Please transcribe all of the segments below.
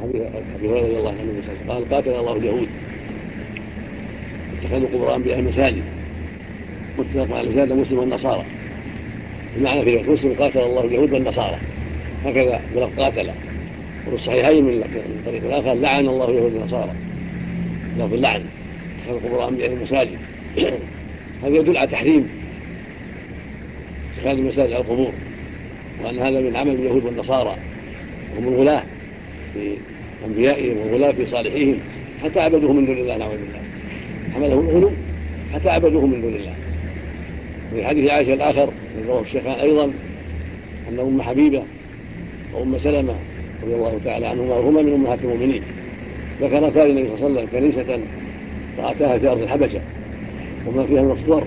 حديث ابي هريره رضي الله عنه قال قاتل الله اليهود اتخذوا قبور انبيائهم مساجد، متفق على زاد مسلم والنصارى. المعنى في مسلم قاتل الله اليهود والنصارى، هكذا بلفظ قاتل. وفي الصحيحين من طريق الاخر لعن الله اليهود والنصارى، لفظ اللعن، اتخذوا قبور انبيائهم مساجد. هذا يدل على تحريم اتخاذ المساجد على القبور، وان هذا من عمل اليهود والنصارى، وهم الغلاة في انبيائهم وغلاة في صالحيهم حتى عبدوه من دون الله، نعوذ بالله، حمله الغلو حتى عبدوه من دون الله. وفي حديث عائشة الآخر من رواه الشيخان أيضا أن أم حبيبة وأم سلمة رضي الله تعالى عنهما وهما من أمهات المؤمنين ذكرتا للنبي صلى الله عليه وسلم كنيسة رأتاها في أرض الحبشة وما فيها من الصور،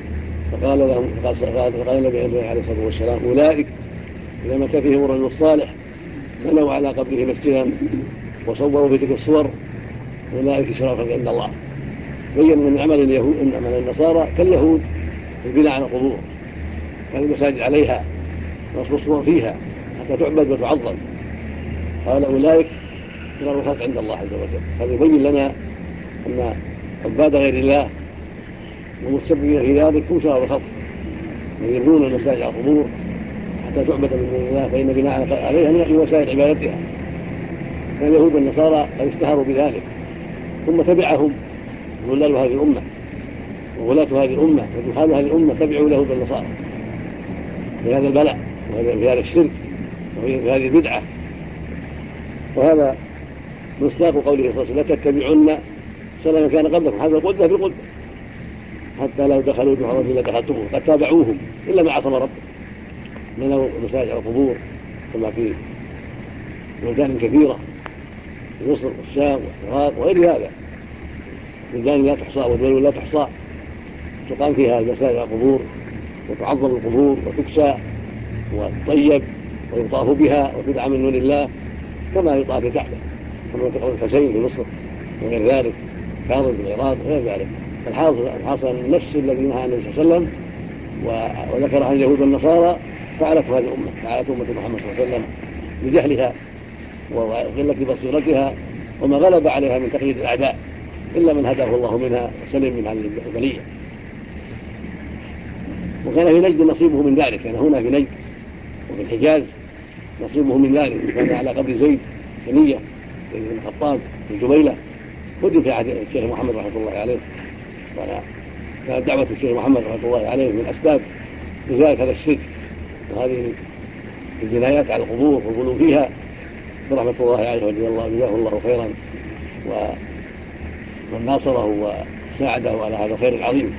فقال النبي عليه الصلاة والسلام أولئك إذا مات فيهم الرجل الصالح بنوا على قبره مسجدا وصوروا في تلك الصور أولئك شرفا عند الله. بين من عمل اليهود ان عمل النصارى كاليهود البناء على القبور، كان المساجد عليها ونصب الصور فيها حتى تعبد وتعظم. قال أولئك شرار الخلق عند الله عز وجل. هذا يبين لنا أن عباد غير الله والمتسببين في ذلك هم شرار الخلق، من يبنون المساجد على القبور حتى تعبد من دون الله، فإن بناء عليها من وسائل عبادتها. كان اليهود والنصارى قد اشتهروا بذلك، ثم تبعهم ظلال هذه الأمة وولاة هذه الأمة وجهال هذه الأمة تبعوا اليهود والنصارى في هذا البلاء وفي هذا الشرك وفي هذه البدعة. وهذا مصداق قوله صلى الله عليه وسلم لا تتبعن سنن كان قبلكم، هذا القدوة في القدوة، حتى لو دخلوا جحر رجل لدخلتموه، قد تابعوهم إلا ما عصم ربه من المساجد على القبور كما في بلدان كثيرة في مصر والشام والعراق وغير هذا، بلدان لا تحصى ودول لا تحصى تقام فيها المساجد على القبور وتعظم القبور وتكسى وتطيب ويطاف بها وتدعى من دون الله كما يطاف الكعبة، كما في قول الحسين في مصر وغير ذلك، كاظم في العراق وغير ذلك. الحاصل نفس الذي نهى النبي صلى الله عليه وسلم وذكر عن اليهود والنصارى فعلته هذه الأمة، فعلت أمة محمد صلى الله عليه وسلم بجهلها وقلة بصيرتها وما غلب عليها من تقييد الأعداء، إلا من هداه الله منها وسلم من هذه البلية. وكان في نجد نصيبه من ذلك، كان هنا في نجد وفي الحجاز نصيبه من ذلك. كان على قبر زيد ثنية بن الخطاب في جبيلة، هدم في عهد الشيخ محمد رحمه الله عليه، وكانت دعوة الشيخ محمد رحمه الله عليه من أسباب إزالة هذا الشرك وهذه الجنايات على القبور والغلو فيها برحمة الله عليه وجزاه الله خيرا ومن ناصره وساعده على هذا الخير العظيم.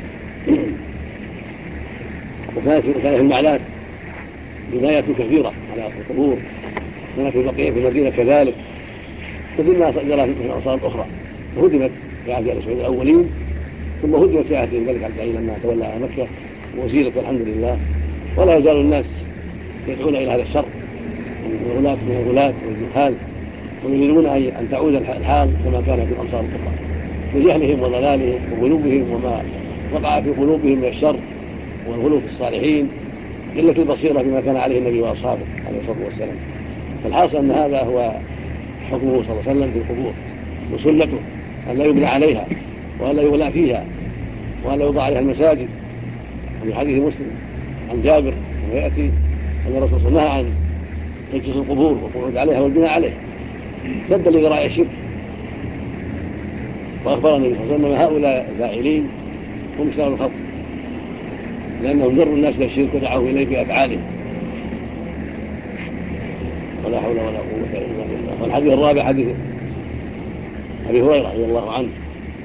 وكانت في المعلات جنايات كثيرة على القبور، كانت في بقية في المدينة كذلك، وفي الناس جرى في الأمصار الأخرى، وهدمت في عهد الأسود الأولين، ثم هدمت في عهد الملك عبد العزيز لما تولى على مكة وزيلت والحمد لله. ولا يزال الناس يدعون إلى هذا الشر من الغلاة والجهال، ويريدون أن تعود الحال كما كان في الأمصار الأخرى بجهلهم وضلالهم وغلوبهم وما وقع في قلوبهم من الشر والغلو في الصالحين، قلة البصيرة بما كان عليه النبي وأصحابه عليه الصلاة والسلام. فالحاصل أن هذا هو حكمه صلى الله عليه وسلم في القبور وسنته أن لا يبنى عليها وأن لا يغلى فيها وأن لا يوضع عليها المساجد. وفي حديث مسلم عن جابر ويأتي أن الرسول صلى الله عليه وسلم نهى عن تجسس القبور والقعود عليها والبناء عليها سدا لذرائع الشرك. وأخبر النبي صلى الله عليه وسلم هؤلاء الفاعلين هم شرار الخلق، لأنهم جروا الناس إلى الشرك ودعوا إليه بأفعالهم. ولا حول ولا قوة إلا بالله. والحديث الرابع حديث أبي هريرة رضي الله عنه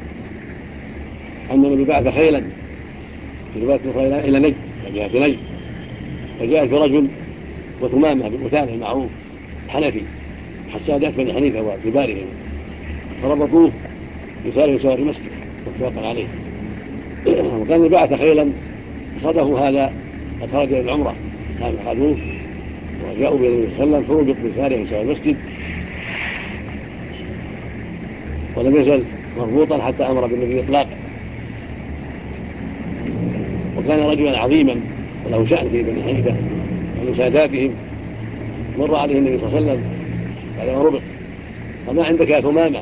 أن النبي بعث خيلا في رواية أخرى إلى نجد، فجاءت نجد فجاءت برجل وثمامة بالقتال المعروف الحنفي حسادات بني حنيفة وكبارهم، فربطوه بثالث سوار المسجد متفق عليه. وكان بعث خيلا صده هذا قد خرج الى العمره، كان خذوه وجاءوا بالنبي صلى الله عليه وسلم فربط بثالث سوار المسجد ولم يزل مربوطا حتى امر بالنبي اطلاقه. وكان رجلا عظيما وله شأن في بني حنيفة ومن ساداتهم. مر عليه النبي صلى الله عليه وسلم بعدما ربط وما عندك يا ثمامة؟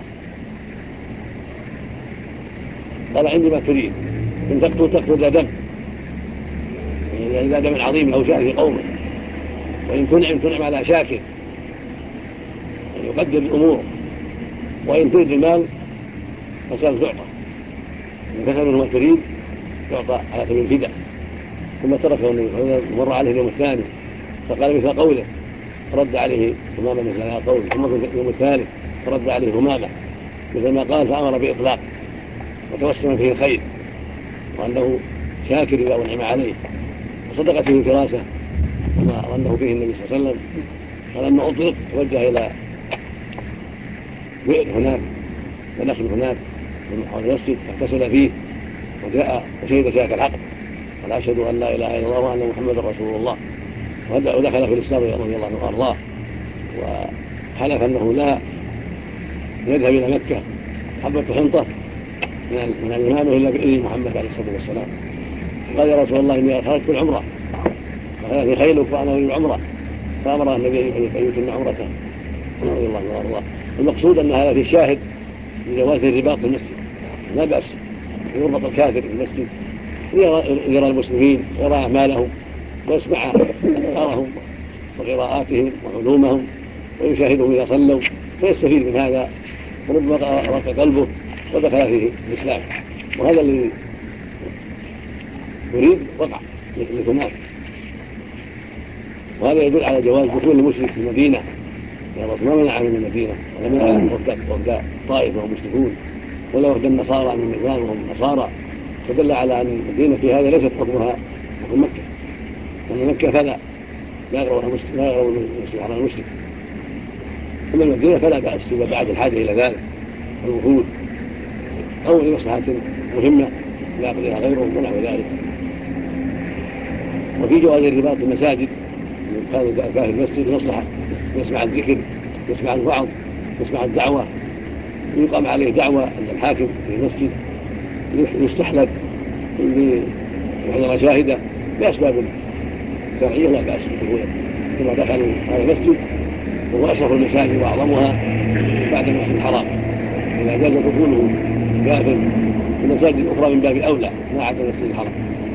قال عندي ما تريد، إن تقتل ذا دم، يعني ذا دم عظيم أو شاك في قومه، وإن تنعم على شاكر، يعني يقدر الأمور، وإن تريد المال فسأل تعطى، إن فسأل منه ما تريد تعطى على سبيل الفداء. ثم تركه النبي صلى الله عليه وسلم، مر عليه اليوم الثاني فقال مثل قوله، فرد عليه ثمامة مثل هذا قوله. ثم في اليوم الثالث فرد عليه ثمامة مثل ما قال، فأمر بإطلاق وتوسم فيه الخير وأنه شاكر إذا أنعم عليه، وصدقت فيه فراسة وما ظنه فيه النبي صلى الله عليه وسلم. فلما أطلق توجه إلى بئر هناك ونخل هناك من حول المسجد فاغتسل فيه وجاء وشهد شهادة الحق، قال أشهد أن لا إله إلا الله وأن محمدا رسول الله، ودخل في الإسلام رضي الله عنه وأرضاه، وحلف أنه لا يذهب إلى مكة حبة حنطة من الإمام إلا بإذن محمد عليه الصلاة والسلام. قال يا رسول الله إني خرجت العمرة فخلفني خيلك وأنا أريد العمرة، فأمر النبي أن يتم عمرته رضي الله عنه وأرضاه. المقصود أن هذا في الشاهد لجواز الرباط في المسجد، لا بأس يربط الكافر في المسجد يرى المسلمين ويرى أعمالهم ويسمع أذكارهم وقراءاتهم وعلومهم ويشاهدهم إذا صلوا فيستفيد من هذا، وربما رق قلبه ودخل فيه الإسلام. وهذا الذي يريد وقع لثمان. وهذا يدل على جواز دخول المشرك في المدينة، يا رب ما منع من المدينة ولا منع وفد طائف وهم مشركون ولا وفد النصارى من مكان وهم نصارى، فدل على أن المدينة في هذا ليست حكمها حكم مكة، أما مكة فلا يغرو المسلم على المشرك، أما المدينة فلا بأس إذا بعد الحاجة إلى ذلك الوفود أو لمصلحة مهمة لا يقضيها غيرهم ونحو ذلك. وفي جواز الرباط في المساجد، كان في المسجد مصلحة، يسمع الذكر يسمع الوعظ يسمع الدعوة، يقام عليه دعوة عند الحاكم في المسجد، يستحلب بحضر شاهدة بأسباب شرعية لا بأس بدخوله. ثم دخلوا هذا المسجد وهو أشرف المساجد وأعظمها بعد المسجد الحرام، إذا جاز دخوله كافر في المساجد الأخرى من باب أولى ما عدا المسجد الحرام.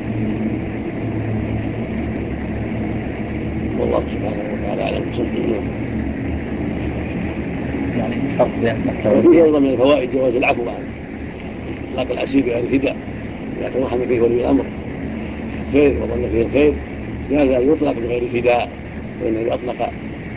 والله سبحانه وتعالى أعلم. يعني الفرق بين مكة وفي أيضا من الفوائد جواز العفو عن إطلاق الأسير بغير فداء، إذا توهم فيه ولي الأمر خير وظن فيه الخير جاز أن يطلق بغير فداء، فإنه أطلق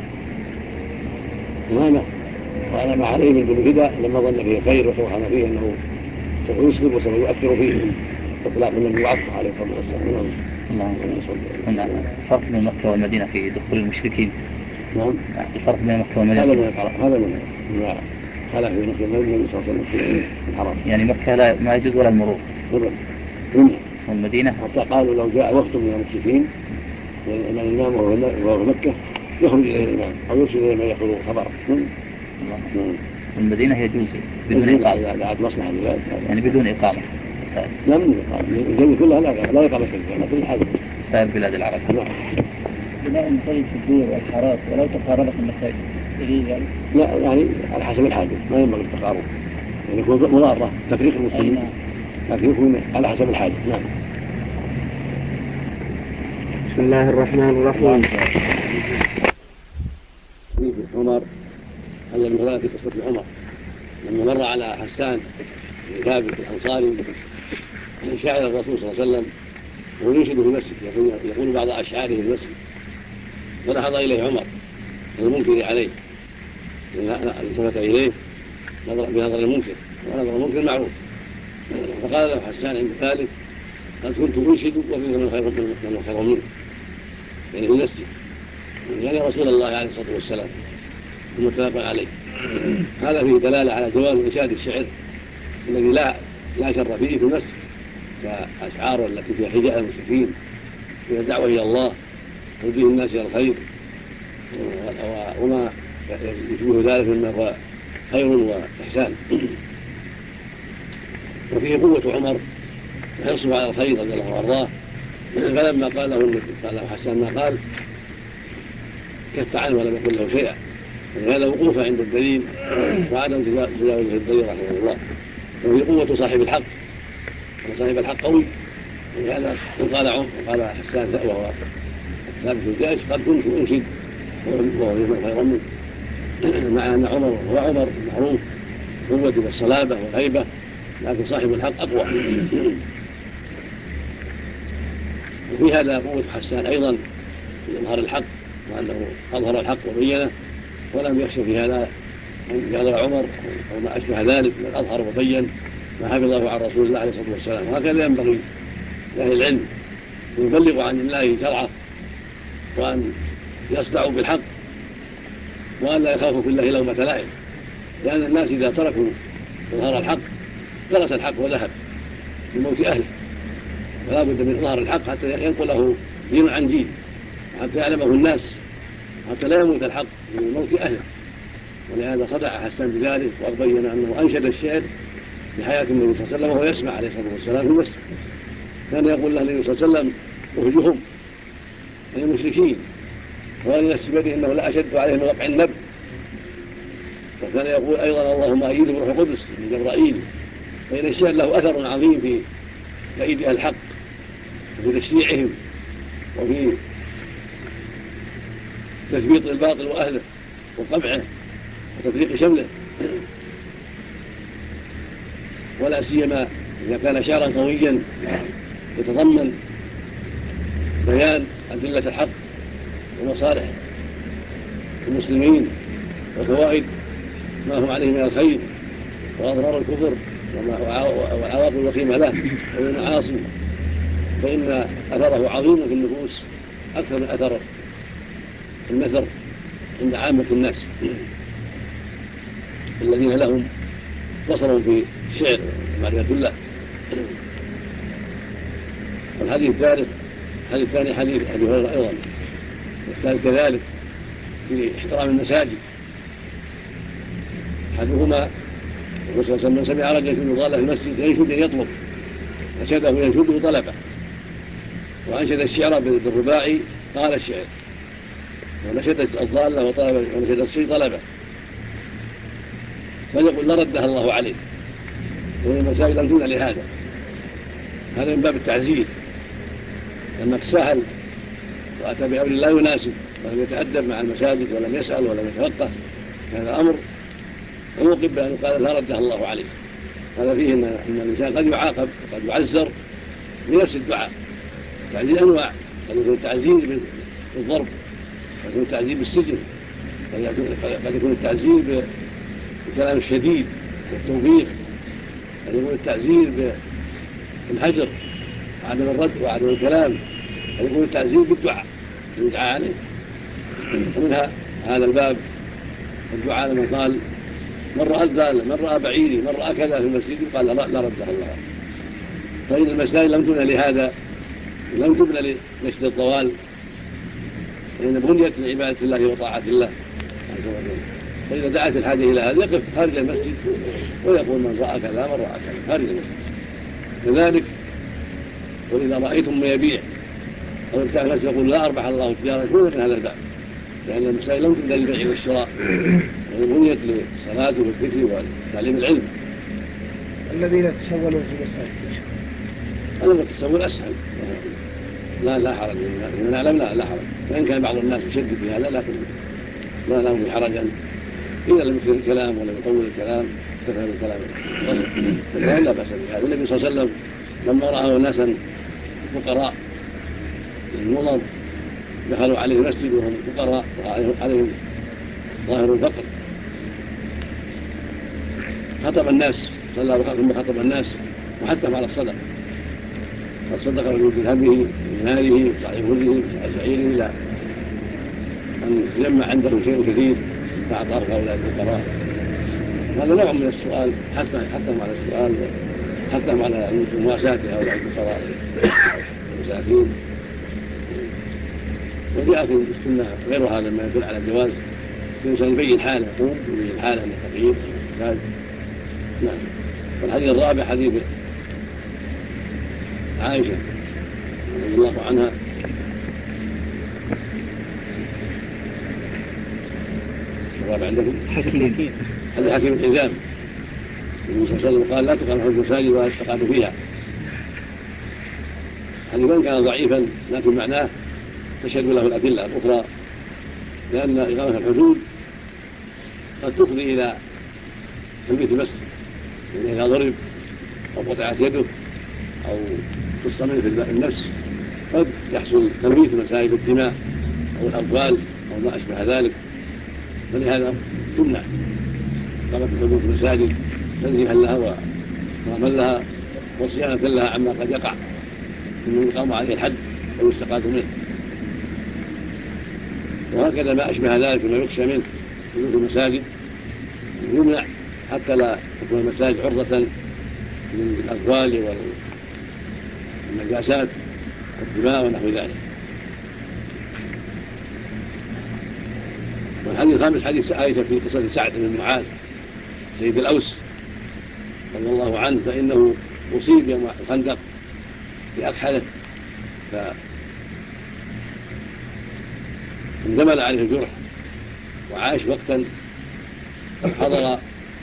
ثمامة وعلى ما عليه من دون فداء لما ظن فيه خير وتوهم فيه أنه سوف يسلم وسوف يؤثر فيه إطلاق النبي وعفو عليه الصلاة والسلام. نعم. الفرق بين مكة والمدينة في دخول المشركين. نعم. الفرق بين مكة والمدينة هذا من ما خلق في مكة النبي صلى الله عليه وسلم في الحرام. يعني مكة لا ما يجوز ولا المرور. والمدينة حتى قالوا لو جاء وقت من المشركين أن الإمام وهو في مكة يخرج إليه الإمام أو يرسل إليه من يأخذ خبره. والمدينة يجوز بدون إقامة. لا عاد مصلحة لذلك. يعني بدون إقامة. لا من إقامة. الجميع كلها لا إقامة فيها كل حاجة. سائر بلاد العرب. نعم. بناء المساجد في الدور والحارات ولو تقاربت المساجد يجوز ذلك؟ لا يعني على حسب الحاجة ما ينبغي التقارب، يعني يكون مضارة تفريق المسلمين، لكن يكون على حسب الحاجة. نعم. بسم الله الرحمن الرحيم. في عمر هذا من ثلاث قصة عمر لما مر على حسان بن ثابت الأنصاري شاعر الرسول صلى الله عليه وسلم وهو ينشد في المسجد يقول بعض أشعاره في المسجد، فلحظ إليه عمر المنكر عليه التفت إليه بنظر المنكر ونظر المنكر معروف، فقال له حسان عند ذلك قد كنت أنشد وفي من خير منك، يعني في المسجد يعني رسول الله عليه الصلاة والسلام المتفق عليه. هذا فيه دلالة على جواز إنشاد الشعر الذي لا شر فيه في المسجد، كأشعار التي فيها حجاء المشركين فيها دعوة إلى الله توجيه الناس إلى الخير وما يشبه ذلك مما هو خير وإحسان. وفيه قوة عمر وحرصه على الخير رضي الله وارضاه، فلما قال له حسان ما قال كف عنه ولم يقل له شيئا ولهذا وقوفه عند الدليل وعدم تجاوزه الدليل رحمه الله. وفي قوة صاحب الحق، وصاحب الحق قوي، ولهذا قال حسان وهو ثابت الجيش قد كنت أنشد وهو خيرا منه، مع أن عمر معروف قوة والصلابة والهيبة، لكن صاحب الحق أقوى. وفي هذا قوة حسان أيضا في إظهار الحق، وأنه أظهر الحق وبينه ولم يخش في هذا أن يغلب عمر أو ما أشبه ذلك، بل أظهر وبين ما حفظه عن رسول الله عليه الصلاة والسلام. وهكذا ينبغي لأهل العلم أن يبلغوا عن الله شرعه، وأن يصدعوا بالحق، وأن لا يخافوا في الله لومة لائم، لأن الناس إذا تركوا إظهار الحق درس الحق وذهب بموت أهله، فلا بد من إظهار الحق حتى ينقله دين عن جيل، حتى يعلمه الناس، حتى لا يموت الحق بموت أهله. ولهذا صدع حسان بذلك، وبين أنه أنشد الشعر بحياة النبي صلى الله عليه وسلم وهو يسمع عليه الصلاة والسلام في المسجد. كان يقول له النبي صلى الله عليه وسلم أهجهم أي المشركين، وأن نفسي بيده إنه لا أشد عليه من وقع النبل. وكان يقول أيضا اللهم أيده بروح القدس من جبرائيل. فإن الشعر له أثر عظيم في تأييد أهل الحق وفي تشريعهم وفي تثبيط الباطل وأهله وقمعه وتفريق شمله، ولا سيما إذا كان شعرا قويا يتضمن بيان أدلة الحق ومصالح المسلمين وفوائد ما هم عليه من الخير وأضرار الكفر والعواقب الوخيمة له والمعاصي، فإن أثره عظيم في النفوس أكثر من أثر النثر عند عامة الناس الذين لهم بصر في الشعر ومعرفة الله. والحديث الثاني حديث أبي هريرة أيضا، والثالث كذلك في احترام المساجد. أحدهما من سمع رجلا يشد ضالة في المسجد ينشد يطلب أشهده ينشده طلبه، وأنشد الشعر بالرباعي قال الشعر، ونشد الضالة وطلبه، ونشد الشيء طلبه، فيقول لردها الله عليه. وإن المساجد لم تبنى لهذا، هذا من باب التعزير، لما تساهل وأتى بأمر لا يناسب ولم يتأدب مع المساجد ولم يسأل ولم يتفقه، هذا أمر عوقب بأن قال لا ردها الله عليه. هذا فيه أن الإنسان قد يعاقب وقد يعزر بنفس الدعاء. التعزير أنواع، قد يكون التعزير بالضرب، قد يكون التعزير بالسجن، قد يكون التعزير بالكلام الشديد والتوبيخ، قد يكون التعزير بالحجر وعدم الرد وعدم الكلام، قد يكون التعزير بالدعاء يدعى عليه. ومنها هذا الباب الدعاء لما قال من رأى الضال، من رأى بعيري، من رأى كذا في المسجد قال لا ردها الله. فإن المساجد لم تبنى لهذا، لم تبنى لنشد الضوال، فإن بنيت لعبادة الله وطاعة الله عز وجل. فإذا دعت الحاجة إلى هذا يقف خارج المسجد ويقول من رأى كذا من رأى كذا خارج المسجد. كذلك وإذا رأيتم من يبيع أو ابتاع المسجد يقول لا أربح الله تجارة، يكون من هذا الباب، لأن المساجد لم تبنى للبيع والشراء، بنيت للصلاة والذكر وتعليم العلم. الذين تسولوا في المساجد هذا التسول أسهل، لا حرج، من نعلم لا حرج، وإن كان بعض الناس يشدد في هذا لكن لا لهم حرجا إذا لم يكثر الكلام ولم يطول الكلام كثر الكلام لا بأس بهذا. النبي صلى الله عليه وسلم لما رأى ناسا فقراء المضر دخلوا عليه المسجد وهم فقراء عليهم ظاهر الفقر، خطب الناس صلى ثم خطب الناس وحثهم على الصدقة، فصدق رجل بدرهمه من ماله وصاع هره وصاع شعيره إلى أن يجمع عنده شيء كثير فأعطاه هؤلاء الفقراء. هذا نوع من السؤال، حثهم على السؤال، حثهم على مواساة هؤلاء الفقراء والمساكين. وجاء في السنة غير هذا ما يدل على الجواز، الإنسان يبين حاله، يبين حاله من الفقير والمحتاج. نعم. والحديث الرابع حديث عائشة رضي الله عنها الرابع عندكم حكيم. هذا حكيم الحزام. النبي صلى الله عليه وسلم قال لا تقام المساجد ولا تقام فيها. حديثا كان ضعيفا لكن معناه تشهد له الأدلة الأخرى، لأن إقامة الحدود قد تفضي إلى تنبيت المسجد، يعني إذا ضرب أو قطعت يده أو قص منه في النفس قد يحصل تنبيت المساجد بالدماء أو الأموال أو ما أشبه ذلك، فلهذا تمنع إقامة الحدود في المساجد تنزيها لها وإكراما لها وصيانة لها عما قد يقع من يقام عليه الحد أو يستقاد منه. وهكذا ما أشبه ذلك ما يخشى منه في المساجد يمنع حتى لا تكون المساجد عرضة من الأغوال والنجاسات والدماء ونحو ذلك. والحديث الخامس حديث عائشة في قصة سعد بن معاذ سيد الأوس رضي الله عنه، فإنه أصيب يوم الخندق بأكحله فاندمل عليه الجرح وعاش وقتا حضر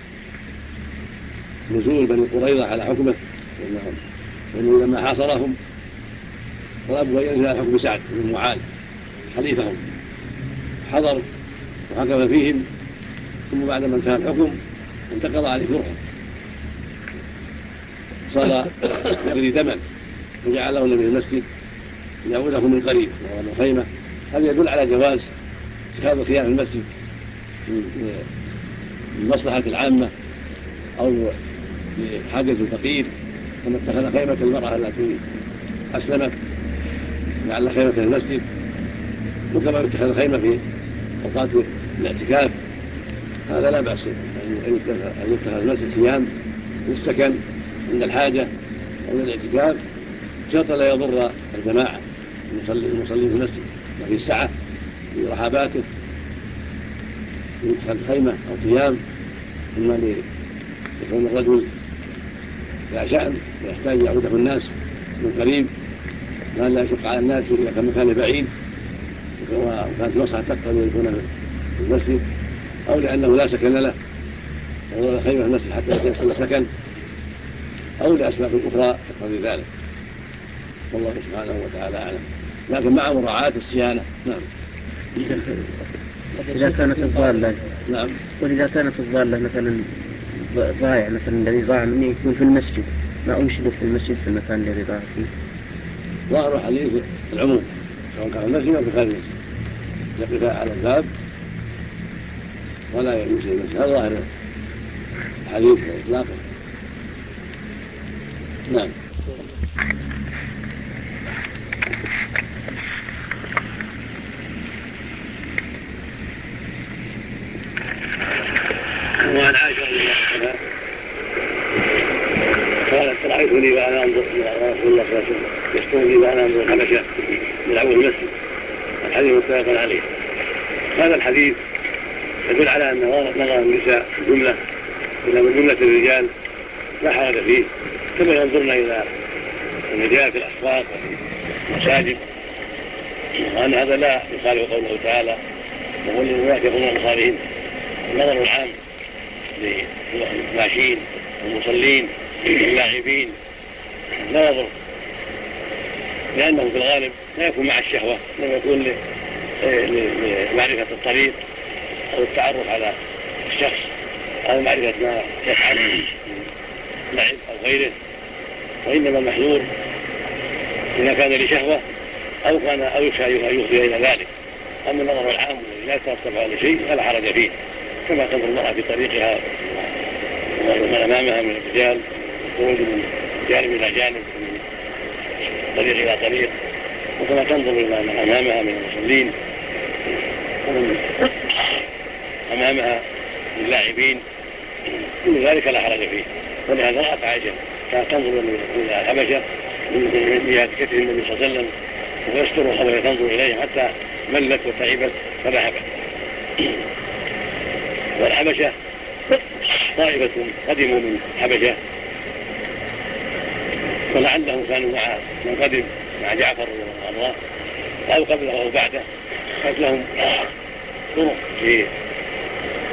نزول بني قريظة على حكمه، لأنه لما حاصرهم طلبوا أن ينزل على حكم سعد بن معاذ خليفهم، حضر وحكم فيهم، ثم بعد ما انتهى الحكم انتقض عليه جرحه صار يغلي دما فجعله النبي المسجد يعوده من قريب وهو من خيمة. هذا يدل على جواز اتخاذ خيام المسجد للمصلحة العامة أو لحاجة الفقير، كما اتخذ خيمة المرأة التي أسلمت لعل خيمة المسجد، وكما يتخذ خيمة في أوقات الاعتكاف. هذا لا بأس أن يتخذ المسجد خيام للسكن عند الحاجة أو الاعتكاف، شرط لا يضر الجماعة المصلين في المسجد وفي السعة في رحاباته، يتخذ خيمة أو خيام، إما ليكون الرجل لا شأن ويحتاج يعوده الناس من قريب ما لا يشق على الناس إذا كان مكان بعيد وكانت مصلحة تقتضي أن يكون في المسجد، أو لأنه لا سكن له ولا خيمة في المسجد حتى يتيسر سكن، أو لأسباب أخرى تقتضي ذلك، والله سبحانه وتعالى أعلم، لكن مع مراعاة الصيانة. نعم. إذا كانت الضالة نعم. وإذا كانت الضالة مثلا ضائع، مثلا الذي ضاع مني يكون في المسجد، ما أنشده في المسجد في المكان الذي ضاع فيه. ظاهر حديث العموم سواء كان المسجد أو في خارج المسجد، يقف على الباب ولا يمشي المسجد، هذا ظاهر الحديث وإطلاقه. نعم. وعن عائشة رضي الله عنها قالت رأيتني وأنا أنظر إلى رسول الله صلى الله عليه وسلم يسطوني وأنا أنظر الحبشة يلعبون المسجد. الحديث متفق عليه. هذا الحديث يدل على أن نظر النساء جملة إلى من جملة الرجال لا حرج فيه، كما ينظرن إلى الرجال في الأسواق والمساجد، وأن هذا لا يخالف قوله تعالى وقل للمؤمنات يغضن من أبصارهن. النظر العام للماشين والمصلين واللاعبين لا يضر، لأنه في الغالب لا يكون مع الشهوة، إنما يكون لمعرفة الطريق أو التعرف على الشخص أو معرفة ما يفعل لعب أو غيره. وإنما المحذور إذا كان لشهوة أو يخشى أن يفضي إلى ذلك. أما النظر العام لا يترتب على شيء فلا حرج فيه، كما تنظر المرأة في طريقها ومن أمامها من الرجال، خروج من جانب إلى جانب من طريق إلى طريق، وكما تنظر إلى من أمامها من المصلين ومن أمامها من اللاعبين، كل ذلك لا حرج فيه. ولهذا رأت عائشة كانت تنظر إلى الحبشة من جهة كتف النبي صلى الله عليه وسلم ويسترها وهي تنظر إليه حتى ملت وتعبت فذهبت. والحبشة طائفة قدموا من حبشة، ولعلهم كانوا مع من قدم مع جعفر رضي الله عنه أو قبله أو بعده، كانت لهم طرق في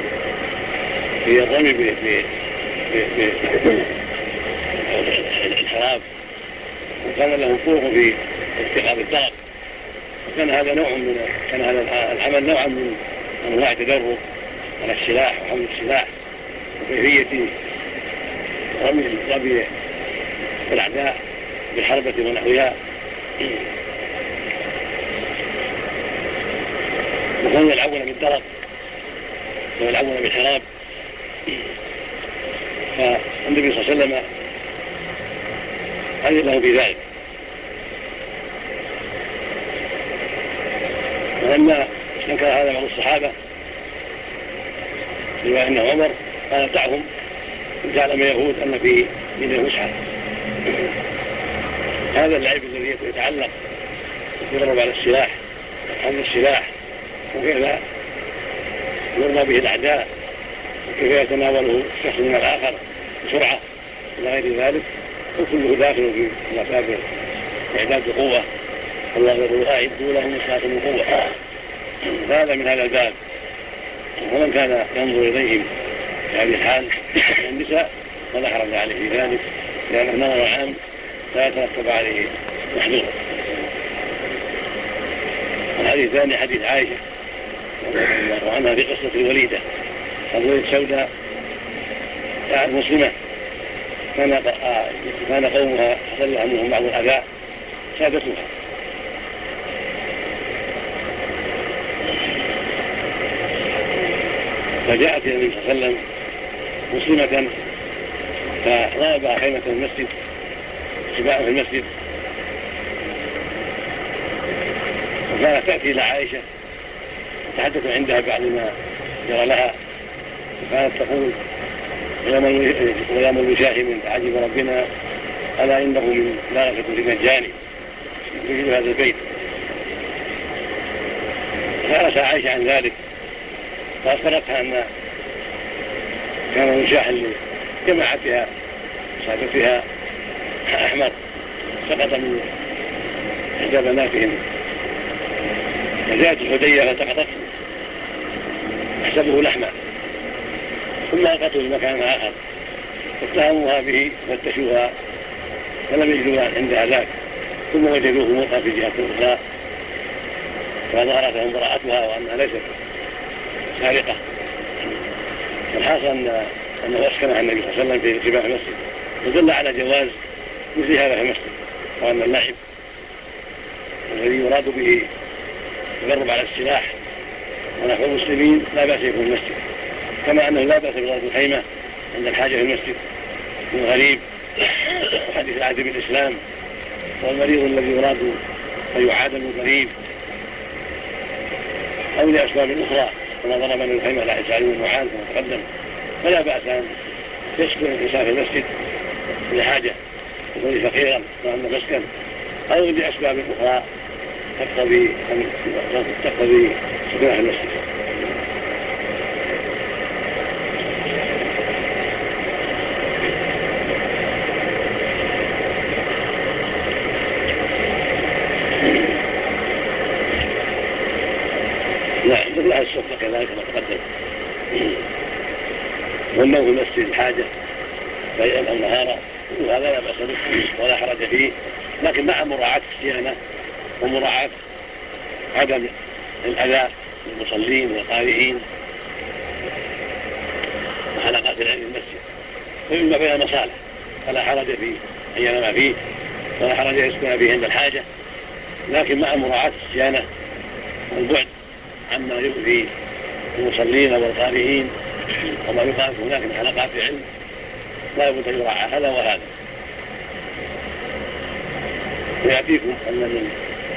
في الرمي بالحراب، وكان لهم طرق في اتخاذ الدرب، وكان هذا العمل نوعا من أنواع تدرب على السلاح وحمل السلاح وكيفية رمي الأعداء بالحربة ونحوها. وكانوا يلعبون بالدرب ويلعبون بالحراب. فالنبي صلى الله عليه وسلم أذن له بذلك. ولما استنكر هذا بعض الصحابة بما أنه عمر قال دعهم إن تعلم يهود أن في يده مصحف. هذا اللعب الذي يتعلق بالضرب على السلاح وحمل السلاح وكيف يرمى به الأعداء وكيف يتناوله الشخص من الآخر بسرعة إلى غير ذلك، وكله داخل في مسافة إعداد بقوة. الله يقول أعدوا لهم مسافة من قوة. هذا من هذا الباب. ومن كان ينظر إليهم في هذه الحال من النساء فلا حرج عليه في ذلك، لأن النظر العام لا يترتب عليه محذور. الحديث الثاني حديث عائشة رضي الله عنها في قصة الوليدة. الوليدة سوداء كانت مسلمة، كان قومها حصل لها منهم بعض الأذى سادتها، فجاءت إلى النبي صلى الله عليه وسلم مسلمة، فضرب خيمة المسجد سباء في المسجد، وكانت تأتي إلى عائشة تحدث عندها بعد ما جرى لها، وكانت تقول ويوم الوشاح من عجب ربنا ألا إنه من دارجة المجاني يجد هذا البيت. سألت عائشة عن ذلك فأخبرتها أن كان الوشاح اللي جمعتها صاحبتها أحمر سقط من إحدى بناتهم، فجاءت الحدية فالتقطته حسبه لحما ثم ألقته في مكان آخر، فاتهموها به فتشوها فلم يجدوا عندها ذاك، ثم وجدوه ملقى في جهة أخرى، فظهرت لهم براءتها وأنها ليست سارقة. الحاصل أنه أسكنها النبي صلى الله عليه وسلم في اتباع المسجد، يدل على جواز مثل هذا في المسجد، وأن اللعب الذي يراد به التدرب على السلاح ونحو المسلمين لا بأس يكون المسجد، كما أنه لا بأس بضرب الخيمة عند الحاجة في المسجد من غريب وحديث العهد بالإسلام والمريض الذي يراد أن يعاد من قريب أو لأسباب أخرى كما ضرب من الخيمة لا يسألون المعاد كما تقدم، فلا بأس أن يسكن الإنسان في المسجد لحاجة يكون فقيرا وأن مسكن أو لأسباب أخرى تقتضي سكنها في المسجد. لا مثل أهل السفرة كذلك كما تقدم، والنوم في المسجد الحاجة ليلا أو نهارا وهذا لا بأس به ولا حرج فيه، لكن مع مراعاة الصيانة ومراعاة عدم الأذى للمصلين والقارئين وحلقات العلم المسجد، ويما بين المصالح فلا حرج فيه أن ينام فيه ولا حرج يسكن فيه عند الحاجة، لكن مع مراعاة الصيانة والبعد عما يؤذي المصلين والقارئين وما يقال هناك من حلقات علم لا بد أن يراعى هذا وهذا. ويأتيكم أن من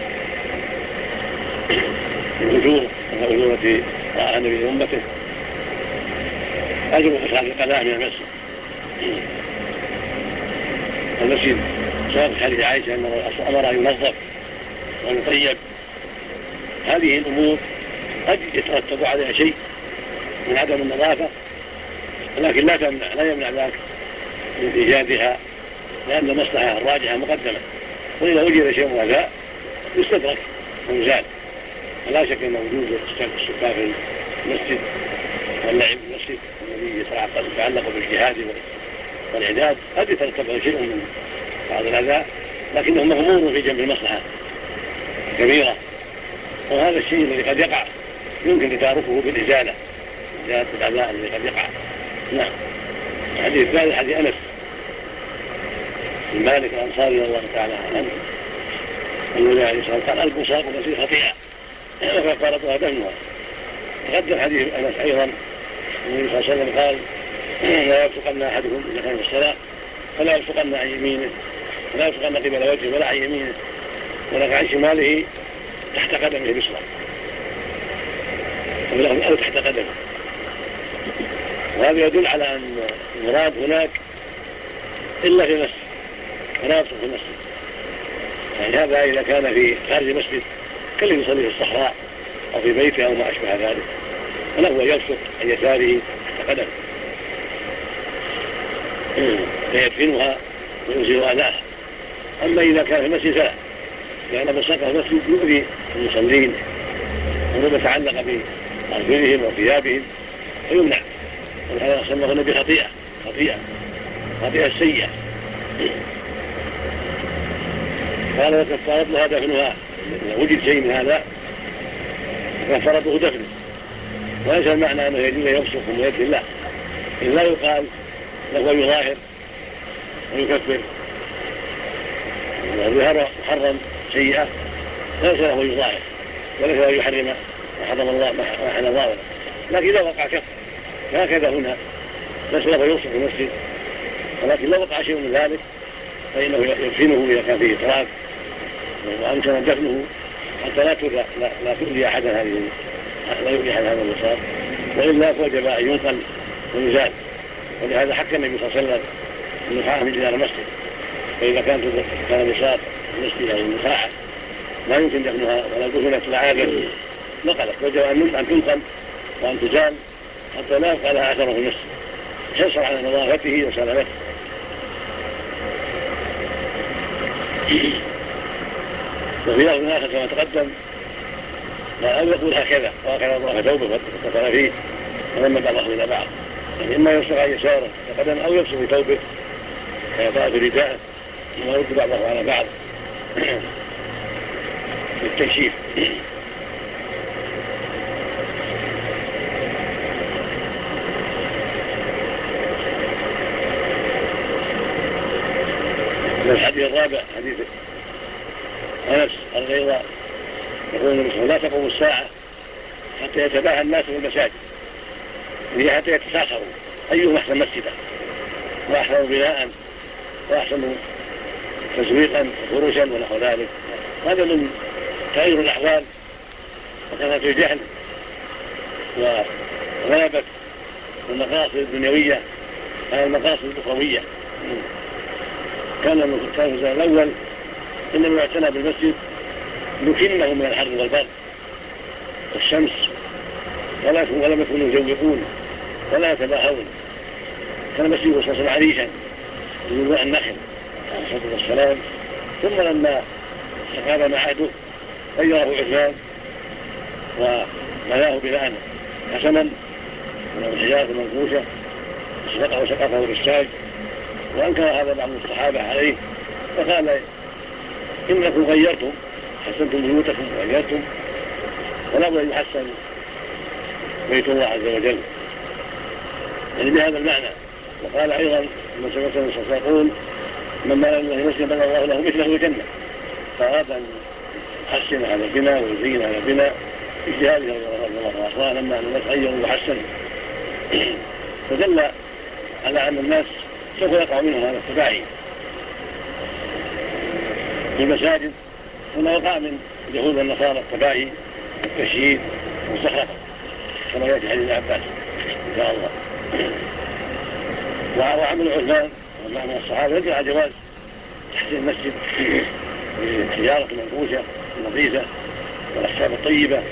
الأجور التي رأى النبي لأمته أجر إخراج القذاء من المسجد. المسجد صار في حديث عائشة أن أمر أن ينظف ويطيب. هذه الأمور قد يترتب عليها شيء من عدم النظافة، لكن لا يمنع ذلك من إيجادها، لأن المصلحة الراجحة مقدمة، وإذا وجد شيء وذا يستدرك ويزال. فلا شك أن وجود السكان في المسجد واللعب المسجد الذي يتعلق بالجهاد والإعداد قد يترتب شيء من بعض الأذى، لكنه مغمور في جنب المصلحة كبيرة، وهذا الشيء الذي قد يقع يمكن تداركه بالإزالة الأذى الذي قد يقع. نعم. الحديث الثالث حديث أنس بن مالك الأنصاري رضي الله تعالى عنه أن النبي عليه الصلاة والسلام قال البصاق مسير خطيئة فقالتها دفنها. تقدم حديث أنس أيضا النبي صلى الله عليه وسلم قال لا يبصقن أحدكم إذا كان في الصلاة فلا يبصقن عن يمينه ولا يبصقن قبل وجهه ولا عن يمينه ولا عن شماله تحت قدمه بصرة أو تحت قدمه. وهذا يدل على أن المراد هناك إلا في المسجد ولا يبصق في المسجد. يعني هذا إذا كان في خارج المسجد كالذي يصلي في الصحراء أو في بيته أو ما أشبه ذلك فله يبصق عن يساره تحت قدمه فيدفنها ويزيل أذاها. أما إذا كان في المسجد فلا، لأن بصقه المسجد يؤذي المصلين وربما يتعلق بأرجلهم وثيابهم فيمنع، ولهذا سماه النبي خطيئة سيئة. قال وكفارت لها دفنها، إذا وجد شيء من هذا كفارته دفنه، وليس المعنى أنه يجب يبصق ويدفن، لا، إذ لا يقال له يظاهر ويكفر ويظهر محرم سيئة، ليس له يظاهر وليس له يحرم ما حرم الله ما حل الله، لكن إذا وقع كفر هكذا هنا ليس له يبصق في المسجد، ولكن لو وقع شيء من ذلك فإنه يدفنه إذا كان فيه تراب وأمكن دفنه حتى لا تؤذي أحد هذا البصاق، وإلا فوجب أن ينقل ويزال. ولهذا حكى النبي صلى الله عليه وسلم النخاع من جدار المسجد، فإذا كان بصاق المسجد أو النخاع لا يمكن دفنها ولا دفنت العابر نقلت، وجب أن تنقل وأن تزال حتى لا يبقى لها أثره في المسجد، حرصا على نظافته وسلامته. وفي لفظ آخر كما تقدم أو يقول هكذا وهكذا الله ثوبه فاتصل فيه ولما بعضه إلى بعض، يعني إما يبصق عن يساره قدم أو يبصق في ثوبه فيضع في رداءه ثم يرد بعضه على بعض بالتنشيف. الحديث الرابع حديث أنس رضي الله يقول النبي لا تقوم الساعة حتى يتباهى الناس في المساجد، هي حتى يتساخروا أيهم أحسن مسجدا وأحسن بناء وأحسن تزويقا وفروشا ونحو ذلك. هذا من تغير الأحوال وكثرة الجهل وغلبة المقاصد الدنيوية على المقاصد الأخروية. كان في الزمن الأول إنما اعتنى بالمسجد يكنه من الحر والبرد والشمس ولم يكونوا يزوقون ولا يتباهون. كان المسجد وصوصا عريشا من وضوء النخل عليه الصلاة والسلام، ثم لما استقام معاده غيره عثمان وبناه بناء حسنا من الحجارة المنقوشة وسقفه بالساج، وأنكر هذا بعض الصحابة عليه فقال إنكم غيرتم حسنتم بيوتكم وغيرتم ولا بد أن يحسن بيت الله عز وجل، يعني بهذا المعنى. وقال أيضا أن سمعت يقول من بنى لله مسجدا بنى الله له مثله جنة، فأراد أن يحسن هذا البناء ويزين هذا البناء اجتهاده رضي الله عنه لما أن الناس غيروا وحسنوا، فدل على أن الناس سوف يقع منهم هذا التباعي في المساجد، هنا وقع من اليهود والنصارى التباعي والتشييد والزخرفة كما يأتي حديث عباس إن شاء الله. وعمل عثمان ومع من الصحابة يدل على جواز تحسين المسجد بالحجارة المنقوشة النظيفة والأحساب الطيبة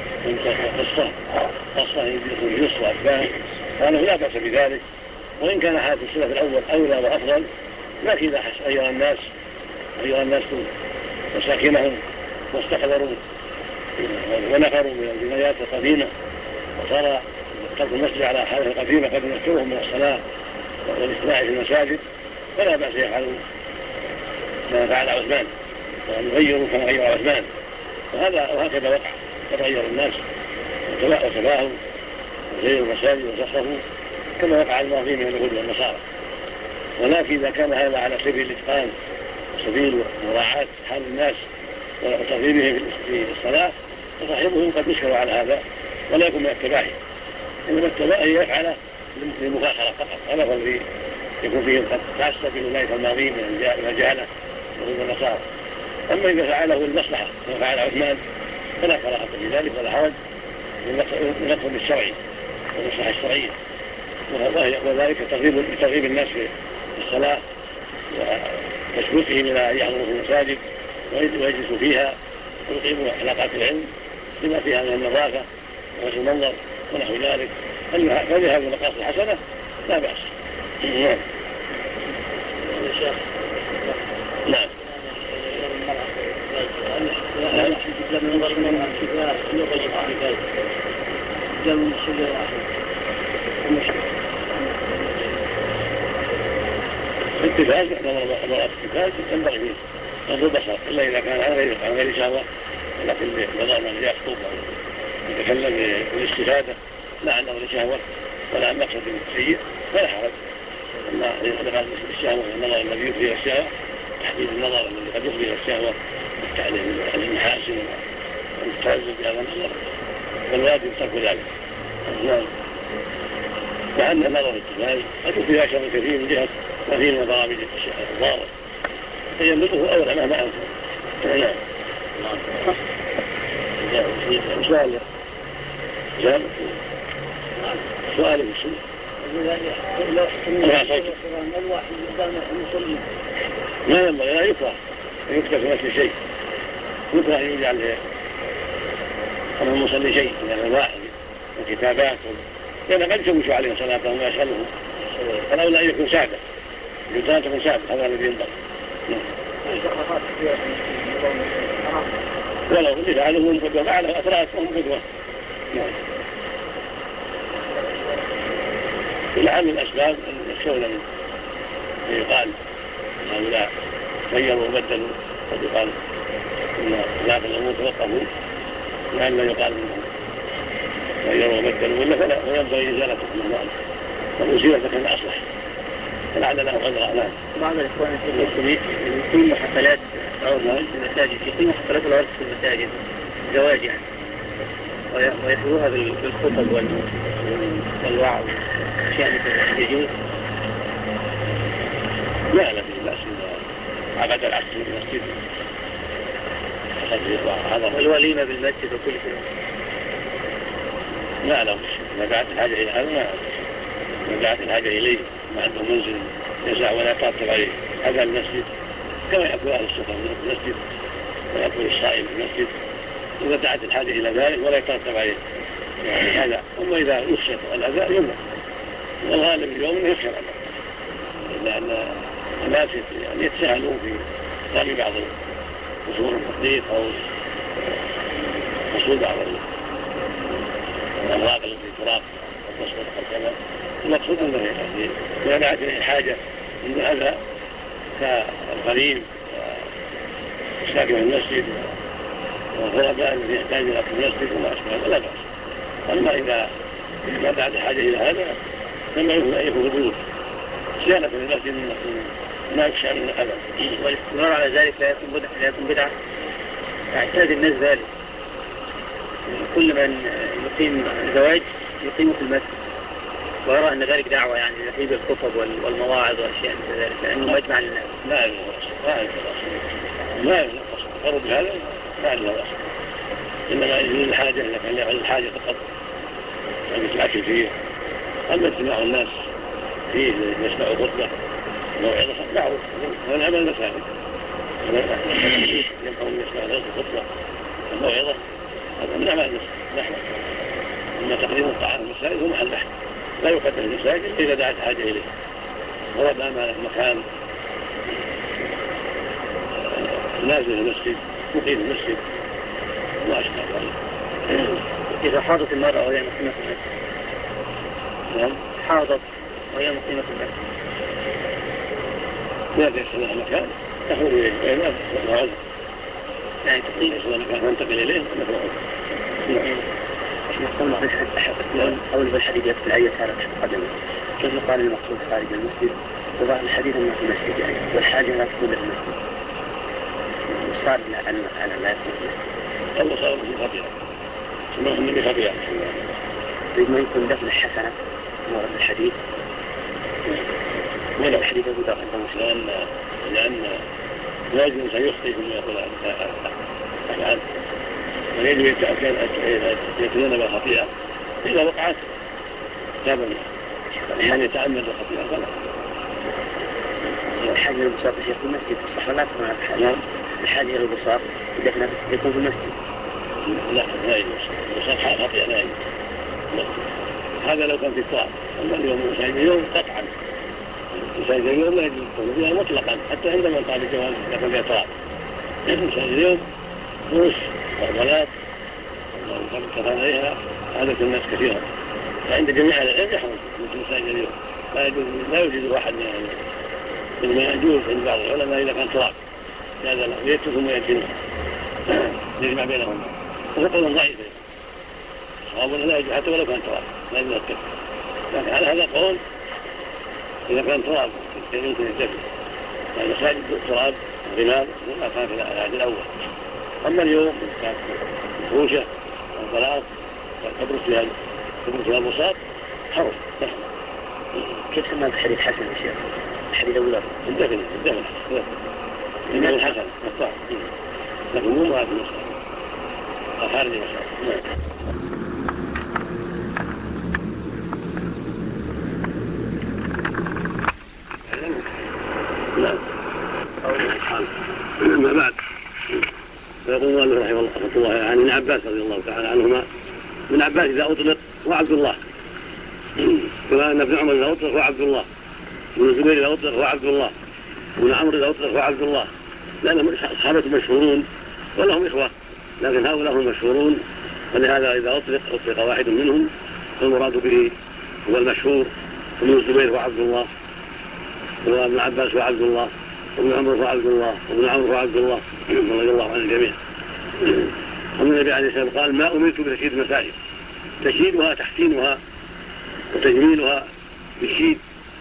قصة يكون جلس وأكباه، قالوا لا بأس بذلك، وإن كان حالة السلف الأول أولى وأفضل، لكن إذا حس أيها الناس مساكنهم واستحضروا ونفروا من البنايات القديمة وصار ترك المسجد على حاله القديمة قد يمكنهم من الصلاة والاجتماع في المساجد فلا بأس يفعلوا ما فعل عثمان وأن يغيروا كما غير عثمان وهكذا وقع تغير الناس وتباهوا وغيروا المساجد وزخرفوا كما وقع الماضي من اليهود والنصارى. ولكن إذا كان هذا على سبيل الإتقان وسبيل مراعاة حال الناس وترغيبهم في الصلاة فصاحبهم قد يشكر على هذا ولا يكون من التباهي، إنما التباهي يفعل للمفاخرة فقط. هذا هو الذي يكون فيه قد تأسى في أولئك الماضين من الجهلة والنصارى. أما إذا فعله المصلحة كما فعل عثمان فلا كراهة في ذلك ولا حرج للمقصد الشرعي والمصلحة الشرعية، وذلك ترغيب الناس في الصلاة وتشويقهم إلى أن يحضروا في المساجد ويجلسوا فيها ويقيموا حلقات العلم بما فيها من النظافة وحسن المنظر ونحو ذلك، فلهذه المقاصد الحسنة لا بأس. نعم. التفاز نظر التفاز ينبغي فيه غض البصر إلا إذا كان عن غير شهوة، ولكن نظر من يخطب أو يتكلم بالاستفادة لا عن نظر شهوة ولا عن مقصد سيء فلا حرج. أما إذا الشهوة النظر الذي يفضي الشهوة تحديد النظر الذي قد يفضي الشهوة والتعليم المحاسن والتعزل بهذا النظر فالواجب ترك ذلك. وأن نظر التفاز قد يفضي شر كثير من جهة ما فيه من برامج الضارة فينبطه أولى مهما أنت. نعم. سؤال في السنة لا ينبغي لا يكره أن يكتب في نفس شيء، يكره أن يجعل أمام المصلي شيء من الواحد والكتابات لأن قد يشوش عليهم صلاتهم ويشغلهم، فلولا أن يكون سعدا يمكن تكون سعدا هذا الذي ينبغي. ولو اللي فعلهم قدوة فعله أتراكهم قدوة. ولعل الأسباب أن يخشون من يقال هؤلاء غيروا وبدلوا، قد يقال إن ذات الأمور توقفوا لأن لا يقال منهم غيروا وبدلوا ولا فلا وينبغي إزالتهم من ذلك والأزيلة كان أصلح فلعل له غير أعلام. بعض الإخوان يقيموا حفلات عرس في المساجد، يقيموا حفلات العرس في المساجد زواج يعني ويفروها بالخطب والوعظ أشياء مثل يجوز؟ لا في بأس عقد العقد في المسجد والوليمة بالمسجد وكل شيء لا ما دعت الحاجة إلى هذا ما دعت الحاجة إليه ما عنده منزل يسع ولا يترتب عليه هذا المسجد كما يأكل أهل السفر من المسجد ويأكل الصائم في المسجد إذا دعت الحاجة إلى ذلك ولا يترتب عليه هذا. أما إذا يخشى الأذى يمنع، والغالب اليوم يخشى الأذى لأن الناس يعني يتساهلون في رمي بعض قصور التحقيق أو حصول بعض الأمراض التي تراق والتصبح والكذا. المقصود أنه إذا دعت إليه حاجة من أذى كالغريب وإشراك في المسجد والغرباء الذي يحتاج إلى المسجد وما أشبه لا بأس. أما إذا ما دعت الحاجة إلى هذا فما يكون البيوت صيانة المسجد ما يخشى من الأذى. والاستمرار على ذلك لا يكون بدعة اعتاد الناس ذلك. كل من يقيم زواج يقيم في المسجد ويرى أن ذلك دعوة يعني لتحييد الخطب والمواعظ وأشياء مثل ذلك لأنه مجمع للناس. لا ينقص قرب هذا لا ينقص، إنما يجوز الحاجة إذا كان يعمل الحاجة فقط يعني الأكل فيه. أما اجتماع الناس فيه يسمعوا خطبة موعظة معروف ونعمل المساجد ينبغي يسمع الناس الخطبة الموعظة هذا من أعمال المساجد نحن. أما تقديم الطعام المساجد هو محل بحث لا يقدم المساجد إذا دعت حاجة إليه ورد أمام مكان نازل المسجد مقيم المسجد وما أشبه ذلك. إذا حاضت المرأة وهي مقيمة في المسجد حاضت وهي مقيمة في المسجد لا تيسر لها مكان تخرج إليه لا عذر يعني تقيم تيسر لها مكان تنتقل إليه له عذر. قول بالحديث يقتل أي سارة قدمه كيف يقال المقصود خارج المسجد وبعض الحديث أنه في المسجد يعني والحاجة لا تكون في المسجد وصار على لا يكون في المسجد الله صار في خطيئة سماه النبي خطيئة يريد ما يكون دفن الحسنة ورد الحديث ولا الحديث أبو داود لأن لا يجوز أن يخطئ ثم يقول أفعل ويجب يتجنب الخطيئة إذا وقعت تاب من يتعمد الخطيئة فلا الحاجة للبساط في المسجد صح ولا تكون على الحاجة الحاجة للبساط دفنه يكون في المسجد لا يجوز البساط خطيئة لا يجوز هذا لو كان في التراب أما اليوم مساجد اليوم قطعا مساجد اليوم لا يجوز يكون فيها مطلقا حتى عندما قال الجواز يكون فيها تراب مساجد اليوم فرش وغلات وقد كفى عليها عادة الناس كثيرا فعند جميع العلم يحرم مثل مساجد اليوم لا يوجد واحد من العلم إنما يجوز عند بعض العلماء إذا كان تراب هذا له يتركهم ويدفنهم يجمع بينهم وهو قول ضعيف صوابنا لا يجوز حتى ولو كان تراب لا يجوز الدفن لكن على هذا قول إذا كان تراب يمكن الدفن يعني مساجد تراب غمام ولا كان في العهد الأول أما اليوم كانت مفروشة والبلاط تبرز فيها البساط حرم كيف سمى الحديث حسن يا شيخ؟ الحديث أبو ذر الدفن الحسن مقطع لكن مو مراد المسألة خارج المسألة لا ما بعد فيقول الله رحمه الله عن ابن عباس رضي الله تعالى عنهما ابن عباس إذا أطلق هو عبد الله كما أن ابن عمر إذا أطلق هو عبد الله ابن الزبير إذا أطلق هو عبد الله ابن عمرو إذا أطلق هو عبد الله لأنهم أصحابة مشهورون ولهم إخوة لكن هؤلاء هم مشهورون ولهذا إذا أطلق واحد منهم فالمراد به هو المشهور ابن الزبير هو عبد الله وابن عباس هو عبد الله وابن عمرو هو عبد الله وابن عمرو هو عبد الله رضي الله عن الجميع. النبي عليه الصلاة والسلام قال ما أمرت بتشييد المساجد تشييدها تحسينها وتجميلها بالشيد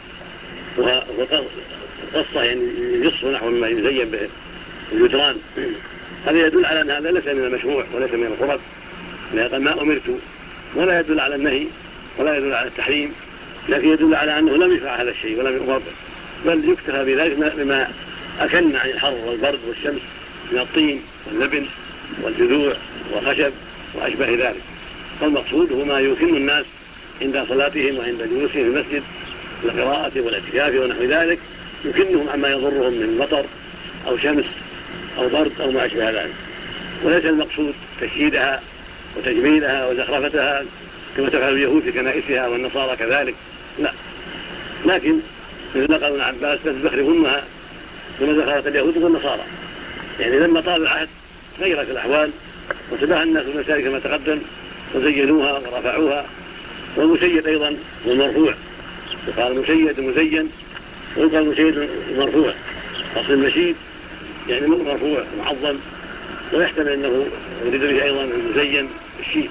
وقصة يعني يصف نحو ما يزين به الجدران هذا يدل على أن هذا ليس من المشروع وليس من القرب لأن ما أمرت ولا يدل على النهي ولا يدل على التحريم لكن يدل على أنه لم يفعل هذا الشيء ولم يؤمر بل يكتفى بذلك بما أكن عن الحر والبرد والشمس من الطين واللبن والجذوع والخشب وأشبه ذلك فالمقصود هو ما يمكن الناس عند صلاتهم وعند جلوسهم في المسجد القراءة والاعتكاف ونحو ذلك يمكنهم عما يضرهم من مطر أو شمس أو برد أو ما أشبه ذلك وليس المقصود تشييدها وتجميلها وزخرفتها كما تفعل اليهود في كنائسها والنصارى كذلك لا لكن مثل قال ابن عباس تزخرفنها كما زخرفت اليهود والنصارى يعني لما طال العهد غيرت الأحوال وتباهى الناس المساجد كما تقدم وزينوها ورفعوها والمشيد أيضا والمرفوع يقال مشيد مزين ويقال مشيد مرفوع أصل المشيد يعني مرفوع معظم ويحتمل أنه يريد به أيضا المزين الشيد.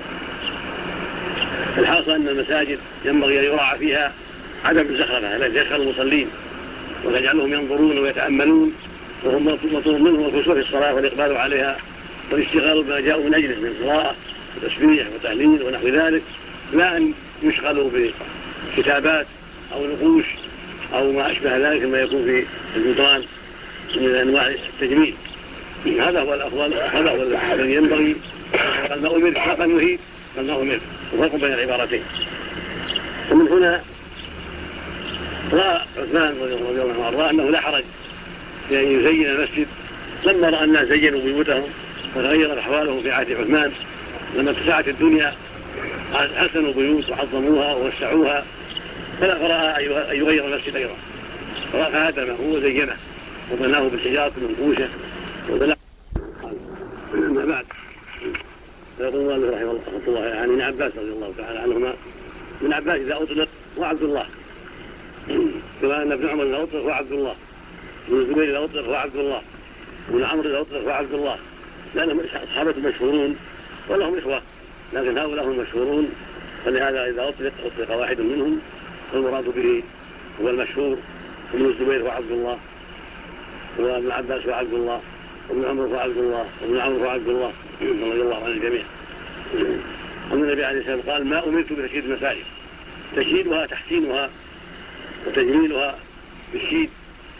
الحاصل أن المساجد ينبغي أن يراعى فيها عدم الزخرفة التي يشغل المصلين ويجعلهم ينظرون ويتأملون وهم مطلوب منهم الخشوع في الصلاة والإقبال عليها والاشتغال بما جاءوا من أجله من قراءة وتسبيح وتهليل ونحو ذلك لا أن يشغلوا بكتابات أو نقوش أو ما أشبه ذلك ما يكون في الجدران من أنواع التجميل هذا هو الأفضل هذا هو الذي ينبغي قال ما أمرت حقا يهيد قال ما أمرت وفرق بين العبارتين. ومن هنا رأى عثمان رضي الله عنه وأرضاه أنه لا حرج في أن يزين المسجد لما رأى الناس زينوا بيوتهم وتغيرت أحوالهم في عهد عثمان لما اتسعت الدنيا حسنوا بيوت وعظموها ووسعوها فرأى أن يغير المسجد أيضا فهدمه وزينه وبناه بالحجارة المنقوشة وبناه ما بعد فيقول الله رحمه الله عن ابن عباس رضي الله تعالى عنهما ابن عباس إذا أطلق هو عبد الله، كما أن ابن عمر إذا أطلق هو عبد الله، ابن الزبير إذا أطلق هو عبد الله، ابن عمرو إذا أطلق هو عبد الله، لأنهم صحابة مشهورون ولهم إخوة، لكن هؤلاء هم المشهورون، فلهذا إذا أطلق واحد منهم المراد به هو المشهور. ابن الزبير هو عبد الله، وابن عباس هو عبد الله، وابن عمر هو عبد الله، وابن عمرو هو عبد الله رضي الله عن الجميع. أن النبي عليه الصلاة والسلام قال: ما أمرت بتشييد المساجد، تشييدها تحسينها وتجميلها بالشيد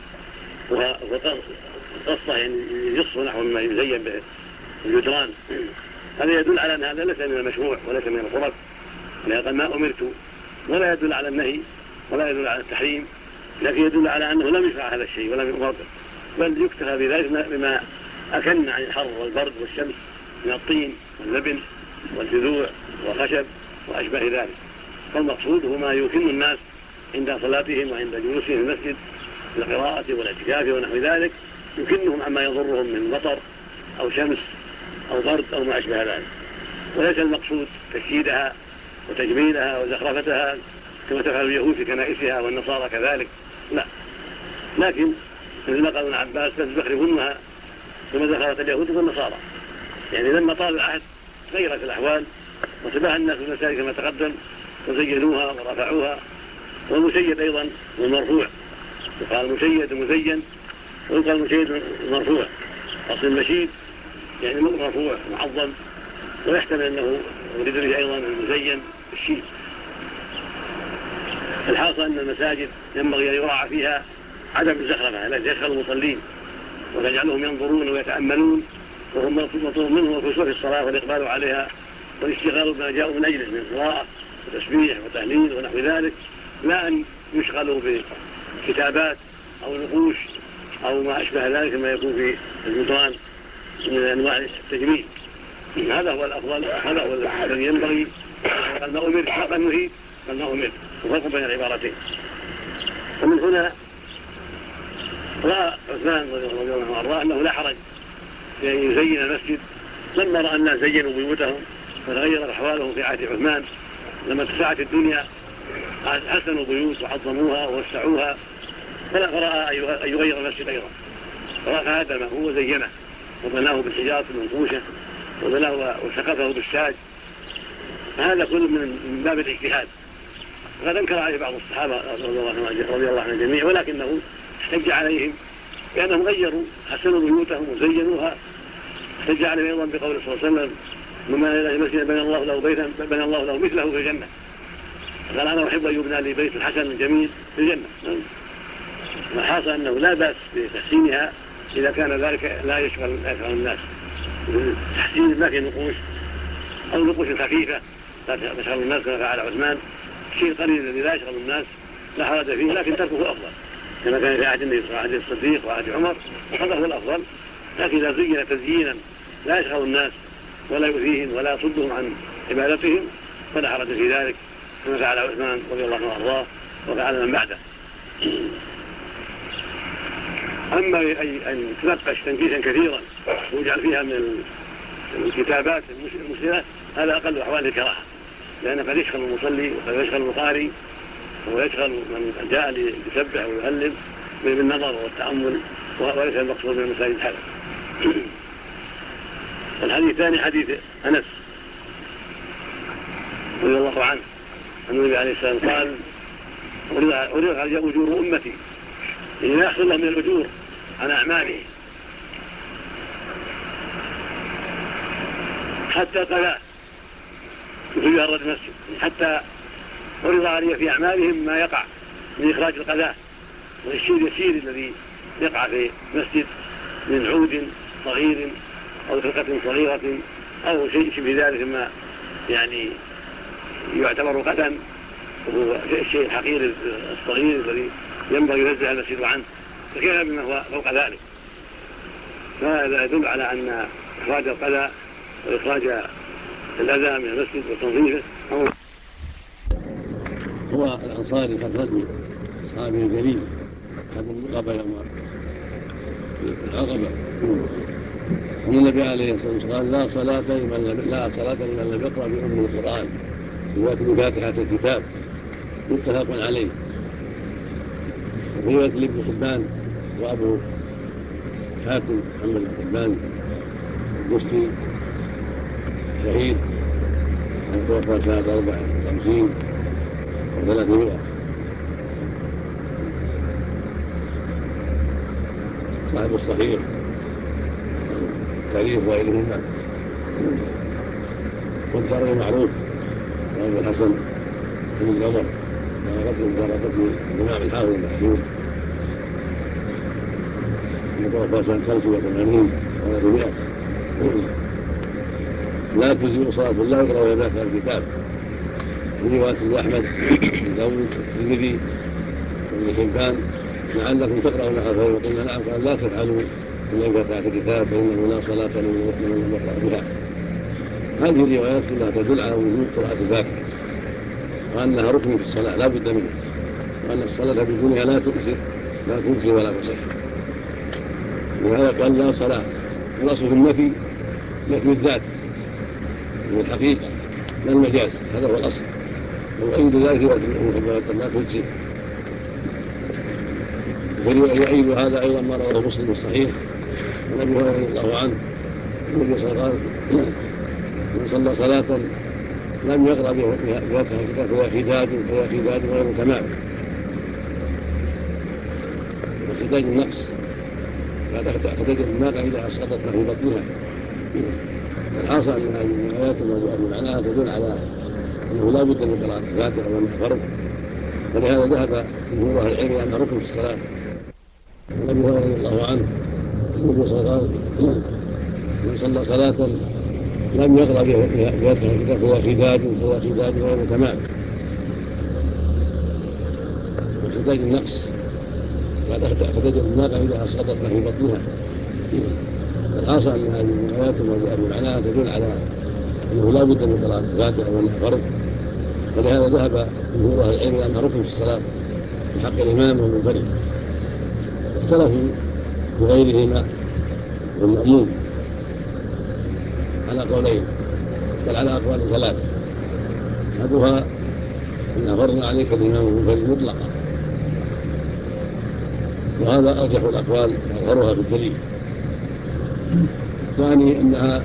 وقصة، يعني يصف نحو ما يزين به الجدران. هذا يدل على أن هذا ليس من المشروع وليس من القرب، لأن ما أمرت ولا يدل على النهي ولا يدل على التحريم، لكن يدل على أنه لم يفعل هذا الشيء ولم يؤمر، بل يكتفى بذلك بما أكن عن الحر والبرد والشمس من الطين واللبن والجذوع والخشب وأشبه ذلك. فالمقصود هو ما يمكن الناس عند صلاتهم وعند جلوسهم في المسجد للقراءة والاعتكاف ونحو ذلك، يمكنهم عما يضرهم من مطر أو شمس أو برد أو ما أشبه ذلك. وليس المقصود تشييدها وتجميلها وزخرفتها كما تفعل اليهود في كنائسها والنصارى كذلك، لا، لكن مثل ما قال ابن عباس: تزخرفنها كما زخرفت اليهود والنصارى. يعني لما طال العهد غيرت الأحوال وتباهى الناس بالمساجد كما تقدم وزينوها ورفعوها. والمشيد أيضا والمرفوع، يقال مشيد مزين ويقال مشيد مرفوع. أصل المشيد يعني مرفوع معظم، ويحتمل أنه ورد به أيضا المزين بالشيد. الحاصل أن المساجد ينبغي أن يراعى فيها عدم الزخرفة التي يشغل المصلين وتجعلهم ينظرون ويتأملون، وهم مطلوب منهم الخشوع في الصلاة والإقبال عليها والاشتغال بما جاءوا من أجله من قراءة وتسبيح وتهليل ونحو ذلك، لا أن يشغلوا بكتابات أو نقوش أو ما أشبه ذلك ما يكون في الجدران من أنواع التجميل. هذا هو الأفضل، هذا هو الذي ينبغي. قال: ما أمرت قال نهيت، قال: ما أمرت، وفرق بين العبارتين. ومن هنا رأى عثمان رضي الله عنه وأرضاه أنه لا حرج في أن يزين المسجد، لما رأى الناس زينوا بيوتهم فتغيرت أحوالهم في عهد عثمان، لما اتسعت الدنيا حسنوا البيوت وعظموها ووسعوها، فرأى أن يغير المسجد أيضا، فهدمه وزينه وبناه بالحجارة المنقوشة وبناه وسقفه بالساج. هذا كله من باب الاجتهاد. وقد انكر عليه بعض الصحابة رضي الله عنهم الجميع، ولكنه احتج عليهم لأنهم غيروا حسنوا بيوتهم وزينوها. احتج عليهم أيضا بقول صلى الله عليه وسلم: مما إلى مسجد بنى الله له بيتا بنى الله له مثله في الجنة. قال: أنا أحب أن يبنى لي بيت حسن جميل في الجنة. الحاصل أنه لا بأس بتحسينها إذا كان ذلك لا يشغل الناس، تحسين ما في نقوش أو نقوش خفيفة لا تشغل الناس كما فعل عثمان. الشيء القليل الذي لا يشغل الناس لا حرج فيه، لكن تركه أفضل كما كان في عهد النبي صلى الله عليه وسلم، عهد الصديق وعهد عمر، هذا هو الأفضل. لكن إذا زين تزيينا لا يشغل الناس ولا يؤذيهم ولا يصدهم عن عبادتهم فلا حرج في ذلك كما فعل عثمان رضي الله عنه وأرضاه وفعل من بعده. أما أن تنقش تنقيشا كثيرا ويجعل فيها من الكتابات المسلمة، هذا أقل أحوال الكراهة، لأن قد يشغل المصلي وقد يشغل القارئ ويشغل من جاء ليسبح ويهلل بالنظر والتأمل، وليس المقصود من المساجد هذا. الحديث الثاني حديث أنس رضي الله عنه أن النبي عليه السلام قال: أريد على أجور أمتي، يعني لا يحصل لهم من الأجور عن أعماله حتى قضاء يخرجها الرجل المسجد، حتى فرض علي في أعمالهم ما يقع من إخراج القذاة والشيء اليسير الذي يقع في مسجد من عود صغير أو خلقة صغيرة أو شيء شبه ذلك ما يعني يعتبر قدم، وهو الشيء الحقير الصغير الذي ينبغي ينزه المسجد عنه، فكيف بما هو فوق ذلك؟ فهذا يدل على أن إخراج القذى وإخراج الأذى من المسجد وتنظيفه هو الأنصاري فترته أصحابه الجليل أصحاب العقبة يوم العقبة. أن النبي عليه الصلاة والسلام قال: لا صلاة لمن لم يقرأ بأم القرآن يأتي بفاتحة الكتاب متفق عليه. وفي رواية لابن حبان وأبو حاتم محمد بن حبان البستي شهيد توفى سنة 54 و300 صاحب الصحيح التاريخ وغيرهما. والجار معروف وابو الحسن بن عمر دار قتل الإمام الحافظ المشهور توفى سنة 85 و300. لا تجزئ صلاة الله يقرأ ويبات الكتاب. في رواية أحمد داود الترمذي وابن حبان لعلكم تقرأون خلفه وقلنا نعم قال لا تفعلوا إلا فاتحة الكتاب فإنه لا صلاة لمن لم يقرأ بها. هذه الروايات كلها تدل على وجود قراءة الفاتحة وأنها ركن في الصلاة لا بد منه، وأن الصلاة بدونها لا تجزي ولا تصح. ولهذا قال لا صلاة. والأصل في النفي نفي الذات والحقيقة لا المجاز، هذا هو الأصل. وأيد ذلك لا تجزي. ويؤيد هذا أيضا ما رواه مسلم الصحيح عن أبي هريرة رضي الله عنه النبي صلى الله عليه وسلم من صلى صلاة لم يقرأ بفاتحة الكتاب فهو خداج غير تمام، وخداج النقص خداج الناقة إذا أسقطت ما في بطنها. الحاصل أن هذه الآيات معناها تدل على أنه لا بد من قراءة الفاتحة وأنها فرض، ولهذا ذهب جمهور أهل العلم أنها ركن في الصلاة. عن أبي هريرة رضي الله عنه النبي صلى الله عليه وسلم من صلى صلاة لم يقرأ بفاتحة الكتاب فهو خداج غير تمام، وخداج النقص خداج الناقة إذا أسقطت ما في بطنها. الحاصل أن هذه الآيات معناها تدل على أنه لا بد من قراءة الفاتحة وأنها فرض، ولهذا ذهب جمهور أهل العلم أنها ركن في الصلاة في حق الإمام والمنفرد. اختلفوا بغيرهما والمأموم على قولين، بل على أقوال ثلاثة. أحدها أن فرض عليك الإمام والمنفرد مطلقا، وهذا أرجح الأقوال وأظهرها في الدليل. الثاني أنها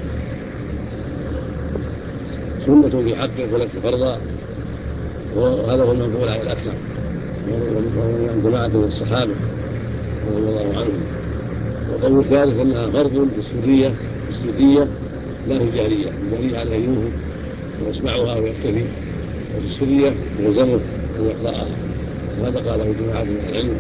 سنة في حقك وليس فرضا، وهذا هو المنقول على الأكثر وهو عن جماعة من الصحابة رضي الله عنهم. والقول الثالث أنها فرض بالسرية لا في الجهرية. الجهرية عليه ينهى ويسمعها ويكتفي، وفي السرية يلزمه أن يقرأها، وهذا قاله جماعة من العلم،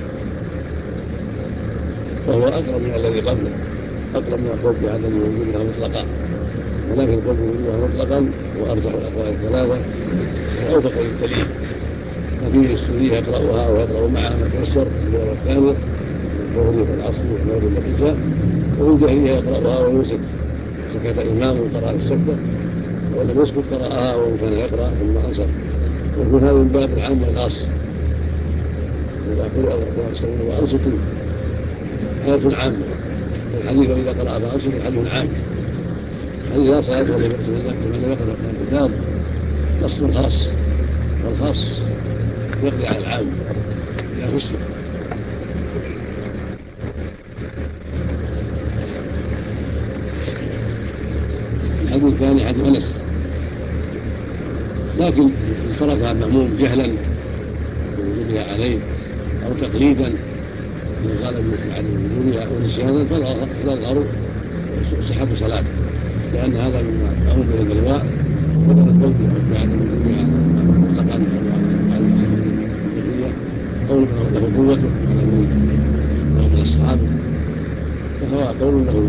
وهو أقرب من الذي قبله، أقرب من القول بعدم وجودها مطلقا، ولكن القول بوجودها مطلقا وأرجح الأقوال الثلاثة وأوفق للدليل. ففيه السرية يقرأها ويقرأ معها ما تيسر في الرواية الثانية الظهر والعصر والمغرب والعشاء، وفي الجهرية يقرأها ويمسك، سكت الإمام وقرأ السكتة ولم يسكت قرأها وإن كان يقرأ ثم أنصت. ويكون هذا من باب العام والخاص، إذا قرأ وأنصتوا آية عامة. الحديث إذا قرأ فأنصتوا حديث عام. حديث لا صلاة لمن يقرأ الكتاب نص خاص، والخاص يقضي على العام لا يخصه. الحديث الثاني حديث أنس، لكن إن تركها المأموم جهلا بوجودها عليه أو تقليدا من قال عن وجودها أو نسيانا فالأظهر صحة صلاته، لأن هذا مما معهم به الرواء، وبدل القول بعدم وجودها مطلقا عن الجهرية قول له قوته على من الصحابة، فهو قول له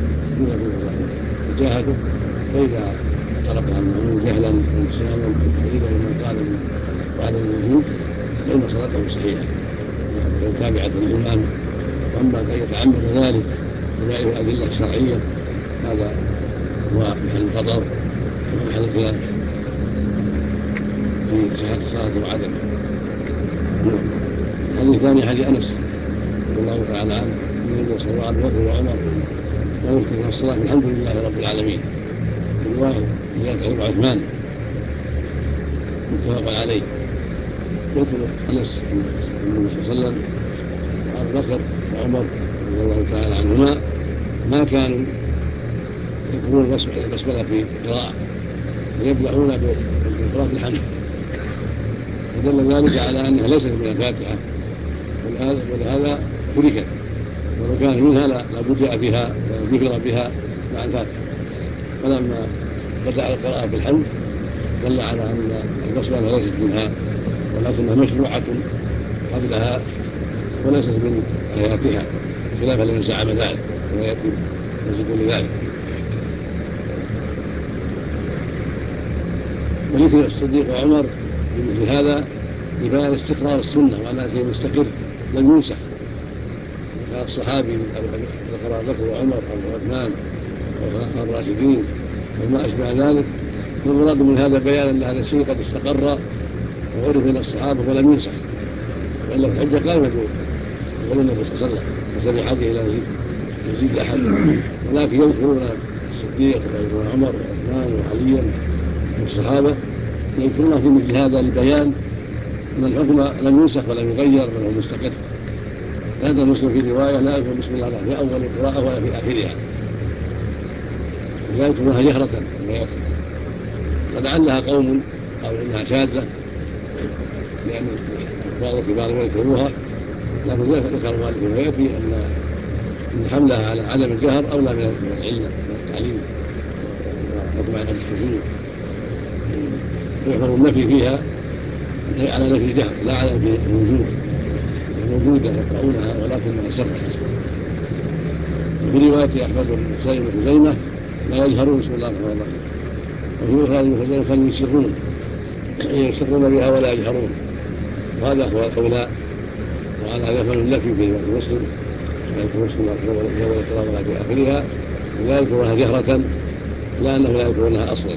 وجاهده. فإذا تركها المأموم جهلا ونسيانا قليلا لمن قال بعد الوجود فإن صلاته صحيحة لو تابعت الإمام. وأما أن يتعمد ذلك بغير الأدلة الشرعية هذا هو محل الخطر ومحل الخلاف في صحة الصلاة وعدمها. الحديث الثاني حديث أنس رضي الله تعالى عنه النبي صلى الله عليه وسلم وعمر لا يفتح الصلاة الحمد لله رب العالمين. رواية زيادة عن عثمان متفق عليه. يذكر أنس النبي صلى الله عليه وسلم وأبو بكر وعمر رضي الله تعالى عنهما ما كانوا يذكرون البسملة في القراءة ويبدأون بقراءة الحمد، فدل ذلك على أنها ليست من الفاتحة، ولهذا تركت، ولو كانت منها لبدأ بها وذكر بها مع الفاتحة. فلما بدأ القراءة بالحمد دل على أن البسملة ليست منها، ولكنها مشروعة قبلها وليست من آياتها، خلافا لمن زعم ذلك ويأتي يزيد لذلك. وذكر الصديق وعمر بمثل هذا لبيان استقرار السنة وأنها شيء مستقر لم ينسخ. كان الصحابي ذكر بكر وعمر أو عثمان والخلفاء الراشدين وما أشبه ذلك، والمراد من هذا بيان أن هذا الشيء قد استقر وعرف من الصحابة ولم ينسخ، وإلا الحجة قائمة يقول النبي صلى الله عليه وسلم فسبي حاجة إلى يزيد أحد، ولكن يذكرون الصديق وعمر وعثمان وعليا والصحابة يذكرون في مثل هذا البيان أن الحكم لم ينسخ ولم يغير بل هو مستقر. هذا مسلم في رواية لا يكون بسم الله في أول القراءة ولا في آخرها، لا يكونها جهرة فلعلها قوم أو إنها شاذة لأن بعض الكبار يذكروها، لكن ذكر المؤلف ويأتي أن حملها على عدم الجهر أولى من العلة والتعليم حكم على التشريع، ويحفظ النفي فيها على نفي الجهر لا على نفي الوجود، موجودة يقرؤونها ولكنها سرة. وفي رواية أحمد بن خزيمة لا يجهرون بسم الله الرحمن الرحيم، وفي رواية ابن خزيمة كانوا يسرون بها ولا يجهرون، وهذا هو الأولى. وعلى هذا يفعل النفي في رواية مسلم لا يكون بسم الله الرحمن الرحيم ولا يقرأ ولا في آخرها، ولا يذكرونها جهرة لا أنه لا يذكرونها أصلا.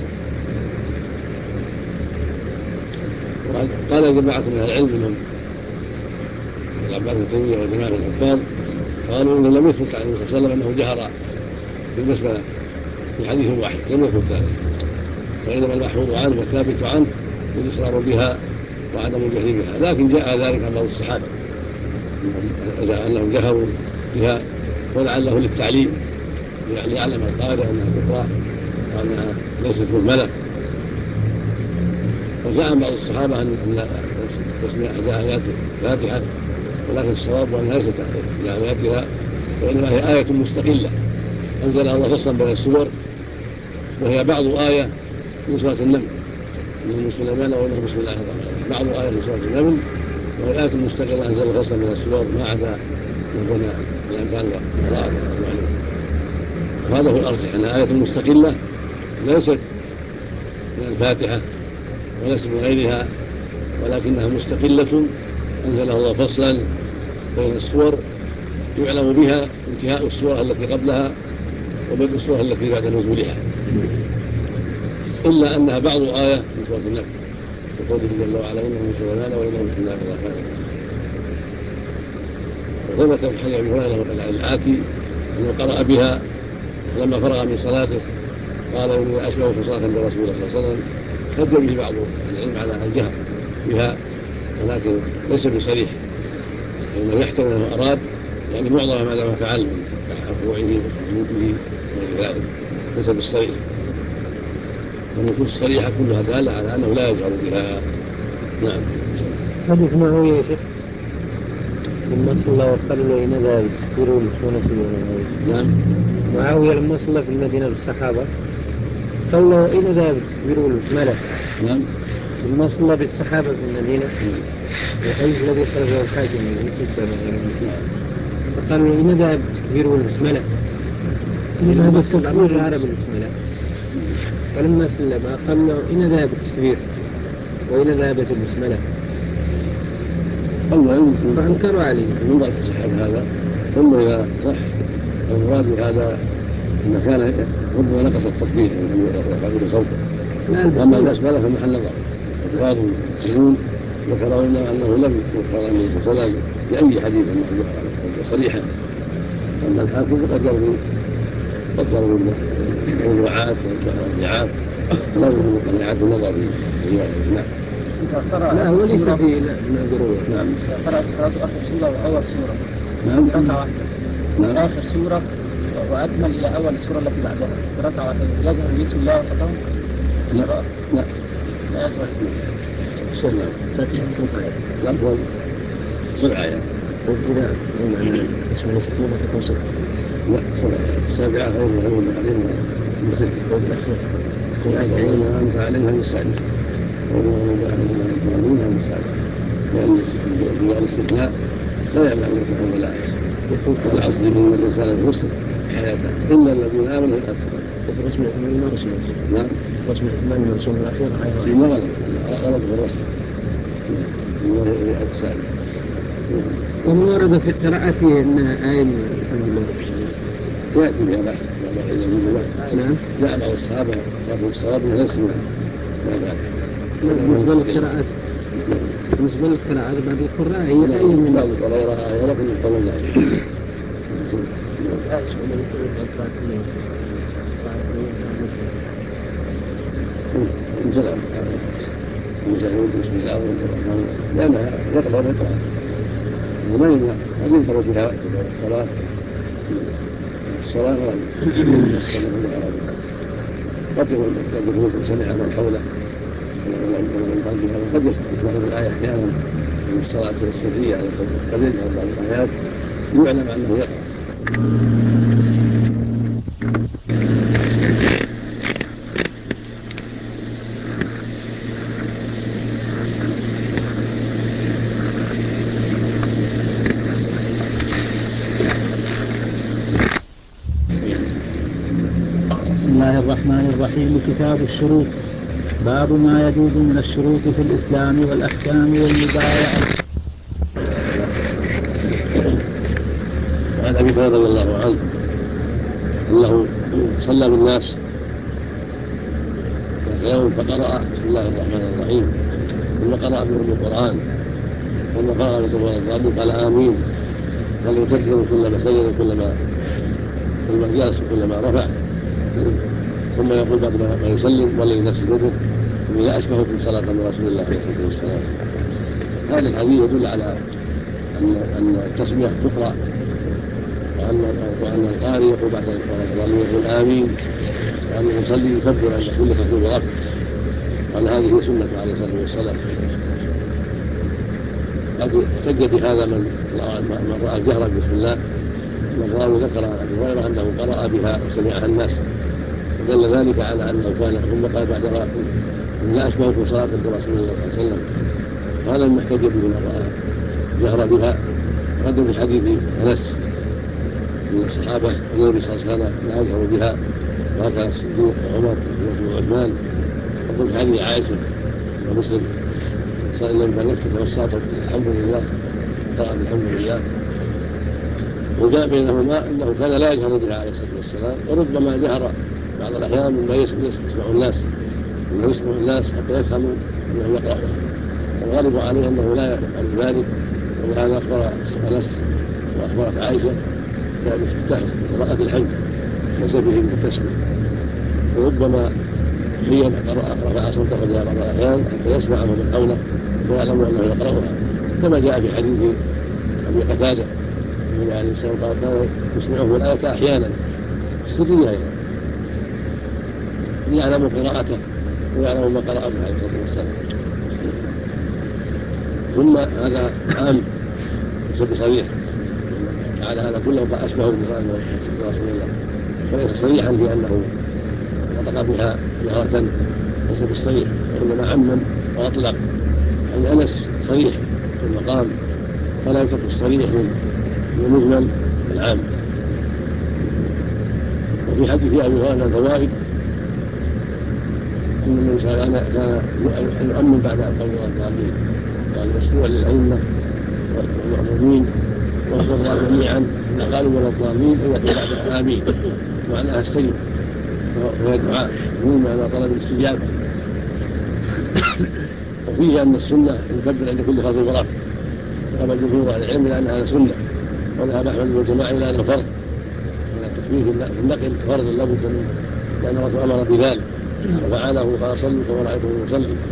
قال جماعة من العلم منهم العباس بن تيمية وجماعة الحفاظ قالوا إنه لم يثبت عن النبي صلى الله عليه وسلم أنه جهر بالبسملة في حديث واحد، لم يثبت ذلك، وإنما المحفوظ عنه والثابت عنه الإصرار بها وعدم الجهر بها. لكن جاء ذلك عن بعض الصحابة أنهم جهروا بها ولعله للتعليم، يعني يعلم القارئ أنها تقرأ وأنها ليست مهملة. وجاء بعض الصحابة أن تسمية آيات الفاتحة، ولكن الصواب أنها ليست آياتها، وإنما هي آية مستقلة أنزلها الله فصلا بين السور، وهي بعض آية من سورة النمل من سليمان وإنه بسم الله الرحمن الرحيم، بعض آية من سورة النمل وهي آية مستقلة أنزلها فصلا بين السور ما عدا من الأمثال والقراءة المعلومة. وهذا هو الأرجح أنها آية مستقلة ليست من الفاتحة وليست من غيرها، ولكنها مستقلة أنزلها الله فصلا بين السور يعلم بها انتهاء السورة التي قبلها وبدء السورة التي بعد نزولها، إلا أنها بعض آية من سورة النمل يقول جل وعلا إنه من سليمان وإنه بسم الله الرحمن الرحيم. وثبت في حديث أبي هريرة الآتي أنه قرأ بها لما فرغ من صلاته قال إني أشبه صلاة برسول الله صلى الله عليه وسلم. خد به بعض العلم على الجهر بها ولكن ليس بصريح، لأنه يحتمل أنه أراد يعني معظم ما دام فعل من ركوعه وسجوده وغير ذلك ليس بالصريح، والنصوص الصريحة كلها دالة على أنه لا يجهر بها. نعم. حديث معاوية يا شيخ لما صلى وقال له إن ذا يذكروا لسنة. نعم. معاوية لما صلى في المدينة بالصحابة قال له إن ذا يذكروا لسنة. نعم. لما صلى بالصحابة في المدينة الحديث الذي خرجه الحاكم من الكتاب فقال له إن ذا يذكروا لسنة، إن هذا التكبير العربي لسنة. فلما سلم قال له إن ذهب التكبير وإن ذهبت البسملة، فأنكروا عليه. ينظر في صحة هذا، ثم إذا صح المراد هذا إن كان ربما نقص التكبير يفعل صوته، أما البسملة فمحل نظر. بعض المسلمين ذكروا أنه لم يذكر أن الصلاة بأي حديث صريحا، أما الحاكم قد يروي الموضوعات والرجعات لا يمكن أن يعد النظر في الرواية. إذا قرأ لا هو ليس في ضرورة. نعم. قرأ في صلاة آخر سورة وأول سورة. نعم. ركعة واحدة. نعم. آخر سورة وأكمل إلى أول السورة التي بعدها ركعة واحدة. يجهر بسم الله وسطهم؟ لا. لا. لا يجهر. سرعة. فاتحة ركعة. لا هو سرعة يعني. وإذا اسم الله سطهم فتكون سرعة. لا سرعة. السابعة غير عليهم مثل والأربعون أنت عليها المستعد والأربعون المستعد لأن الاستثناء لا يمنع من الحكم الملائكة والعصر من الرسالة المسلم إلا الذين آمنوا الأكثر رسم الإثمان مرسوم. نعم رسم الإثمان مرسوم الأخير لا غلط في الرسم السابع. وما ورد في قراءته أنها آية من الحمد لله يأتي بها بحث نعم. لا بعض الصحابة قالوا الصواب ليس ما بعد. بالنسبة للقراءات بعد القراء هي أي من بعض ولا يراها ولا كل القول ذلك. انزلع بسم الله لأنها يقرأ ويقرأ وما يمنع أن ينكر فيها الصلاة قد يكون سمع من حوله ومن قلبها وقد يسمع الآية أحيانا من الصلاة السرية على القليل أو بعض الآيات يعلم أنه يقرأ. الرحمن الرحيم. كتاب الشروط. باب ما يجوز من الشروط في الإسلام والأحكام والمبايعة. وعن أبي هريرة رضي الله عنه أنه صلى بالناس يوم فقرأ بسم الله الرحمن الرحيم ثم قرأ بهم القرآن ثم قرأ بطول الضالين قال آمين قال يكبر كلما سجد كلما جلس كلما رفع ثم يقول بعد ما يسلم والذي نفس يده إني لا أشبهكم صلاة من رسول الله عليه الصلاة والسلام. هذا الحديث يدل على أن التسمية تقرأ وأن القارئ يقول بعد الضالين يقول آمين وأن المصلي يكبر عند كل تكبير ورفع وأن هذه سنة عليه الصلاة والسلام. قد احتج بهذا من رأى الجهر بسم الله من رأى ذكر أبي هريرة أنه قرأ بها وسمعها الناس دل ذلك على أنه كان ثم قال بعد رأى لا أشبهكم صلاة برسول الله صلى الله عليه وسلم. هذا من احتج به من رأى جهر بها. قد في حديث أنس من الصحابة أن النبي صلى الله عليه وسلم لا يجهر بها وهكذا الصديق وعمر وعثمان. قد في حديث عائشة ومسلم صلى الله عليه وسلم يفتح والصلاة الحمد لله قرأ بالحمد لله. وجاء بينهما أنه كان لا يجهر بها عليه الصلاة والسلام وربما جهر بعض الأحيان مما يسمع الناس حتى يفهموا أنه يقرأ. والغالب عليه أنه لا يفعل ذلك ولهذا أخبر أنس وأخبرت عائشة بافتتاح قراءة الحمد ليس فيه من التسمية. وربما حين رفع صوته بها بعض الأحيان حتى يسمعه من حوله ويعلم أنه يقرأها كما جاء في حديث أبي قتادة النبي عليه الصلاة والسلام كان يسمعه الآية أحيانا السرية أيضا يعلم قراءته ويعلم ما قرأ به عليه الصلاة والسلام. ثم هذا عام ليس بصريح على هذا كله فأشبه برسول الله فليس صريحا في أنه نطق بها جهرة ليس بالصريح وإنما عمم وأطلق. أن أنس صريح في المقام فلا يترك الصريح من المجمل العام. وفي حديث أبي هريرة فوائد أن النبي صلى الله عليه وسلم كان يؤمن بعد قول الضالين قال مشروع للأئمة والمأمومين والصغار جميعا إن قالوا ولا الضالين أن يقول بعدها آمين معناها استجب وهي دعاء مهم على طلب الاستجابة. وفيه أن السنة يكبر عند كل خطوة ورفع ذهب الجمهور أهل العلم إلى أنها سنة وذهب أحمد والجماعة إلى أنه فرض من التكبير في النقل فرض لابد منه لأن الرسول أمر بذلك وفعله قال صلوا كما رأيتم يصلي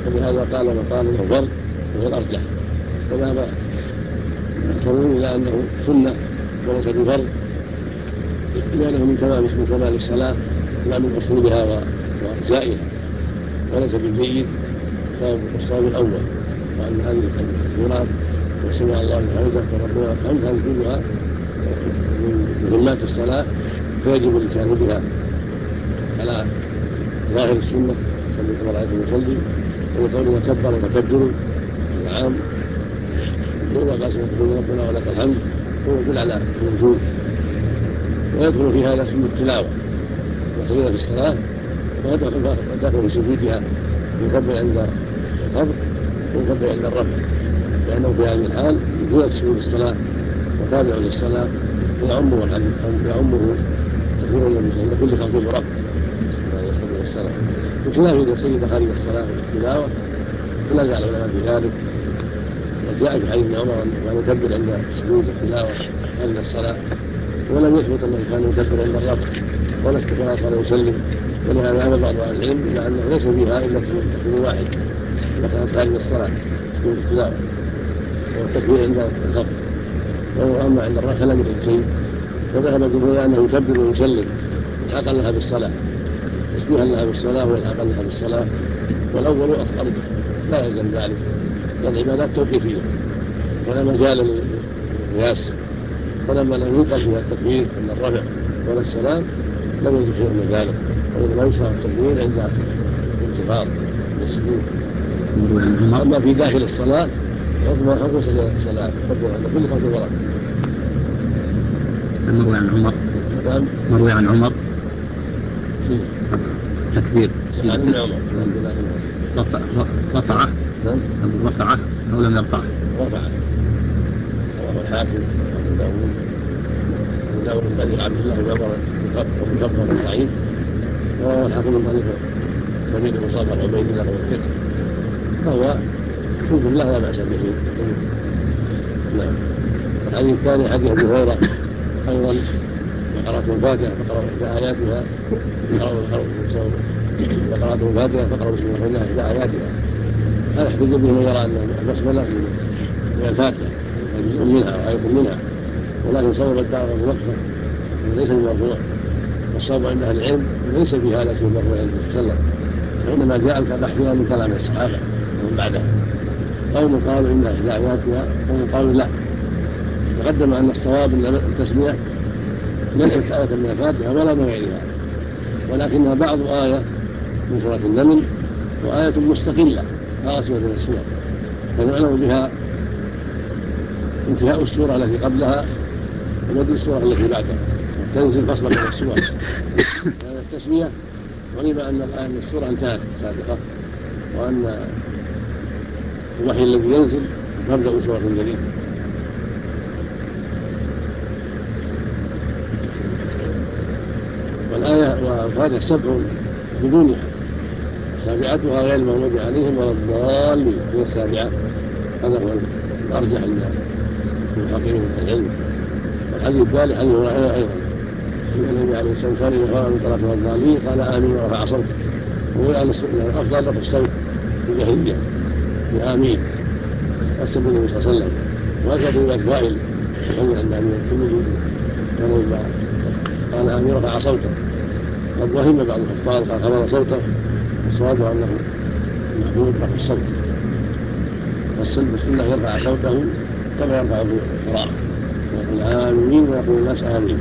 ولهذا قال من قال انه فرض وهو الارجح، وذهب الآخرون الى انه سنه وليس بفرض، لانه من كمال الصلاه لا من اصولها واجزائها، وليس بالجيد الصواب الاول، وان هذه التكبيرات وسمع الله لمن حمده وربنا الحمد هذه كلها من مهمات الصلاه، فيجب الاتيان بها على ظاهر السنه، صلي كما رايتم يصلي، وقوله وكبر وكبروا العام، وإذا قال سبحان ربنا ولك الحمد هو يدل على الوجوب، ويدخل في هذا سنة التلاوة وصلينا في الصلاة، ودخل في سجودها يكبر عند الخفض ويكبر عند الرفع، لأنه في هذه الحال دون سجود الصلاة وتابع للصلاة يعمه تكبير النبي صلى الله عليه وسلم كل خفض ورفع عليه الصلاة والسلام، بخلاف إذا سجد خارج الصلاة التلاوة فلا زال العلماء في ذلك. وجاء في حديث عمر أن يكبر عند سجود التلاوة خارج الصلاة، ولم يثبت أنه كان يكبر عند الرفع ولا كما قال يسلم، ولهذا ذهب بعض أهل العلم إلى أنه ليس فيها إلا تكبير واحد إذا كانت خارج الصلاة سجود التلاوة والتكبير عند الخفض، وأما عند الرفع فلم يجد شيء، وذهب الجمهور أنه يكبر ويسلم إلحاقا لها بالصلاة، تشبيها لها بالصلاة والحاقا لها بالصلاة، والأول أرجح لا يلزم ذلك، العبادات توقيفية ولا مجال للقياس، فلما لم ينقل فيها التكبير عند الرفع ولا السلام لم يجب شيء من ذلك، وإنما يشرع التكبير عند الانخفاض والسجود. أما في داخل الصلاة حكم الصلاة تكبر عند كل خفض ورفع. مروي عن عمر تكبير عن ابن عمر رفعه أو لم يرفعه؟ رفعه، رواه الحاكم وأبو داود من طريق عبد الله بن عمر ومكبر ضعيف، ورواه الحاكم من طريق سبيل مصطفى عبيد الله بن فهو شوف الله لا بأس به. نعم. الحديث الثاني حديث أبي هريرة أيضا فقرأتم الفاتحة فقرأوا إحدى آياتها فقرأتم الفاتحة فقرأوا بسم الله إحدى آياتها، هذا احتج به من يرى أن البسملة من الفاتحة جزء منها وآية منها، ولكن صوب الدار وقفه ليس المرفوع، والصواب عند أهل العلم ليس في هذا شيء مرفوع عند النبي صلى الله عليه وسلم، وإنما جاء بحثها من كلام الصحابة ومن بعدها، قوم قالوا إن إحدى آياتها وقوم قالوا لا. تقدم أن الصواب أن التسمية ليست آية من الفاتحة ولا من غيرها، ولكنها بعض آية من سورة النمل وآية مستقلة خاصة بالسورة، فنعلم بها انتهاء السورة التي قبلها وبدء السورة التي بعدها، تنزل فصلا من السور. هذه التسمية علم أن السورة انتهت سابقة، وأن الوحي الذي ينزل يبدأ سورة جديدة. والآية وهذا السبع بدونها، سابعتها غير المغضوب عليهم ولا الضالين هي السابعة، هذا هو الأرجح عند المحققين من العلم. والحديث الثالث حديث هريرة أيضا النبي عليه الصلاة والسلام إذا قال من تركها الضالين قال آمين ورفع صوته، وقال الأفضل رفع الصوت بالجاهلية بآمين أسلم النبي صلى الله عليه وسلم. وهكذا رواية وائل عند أبي الترمذي كان إذا قال آمين رفع صوته، قد وهم بعض الحفاظ قال خفض صوته، الصواب أنه محمود رفع الصوت، والسنة يرفع صوته كما يرفع في القراءة، يقول آمين ويقول الناس آمين.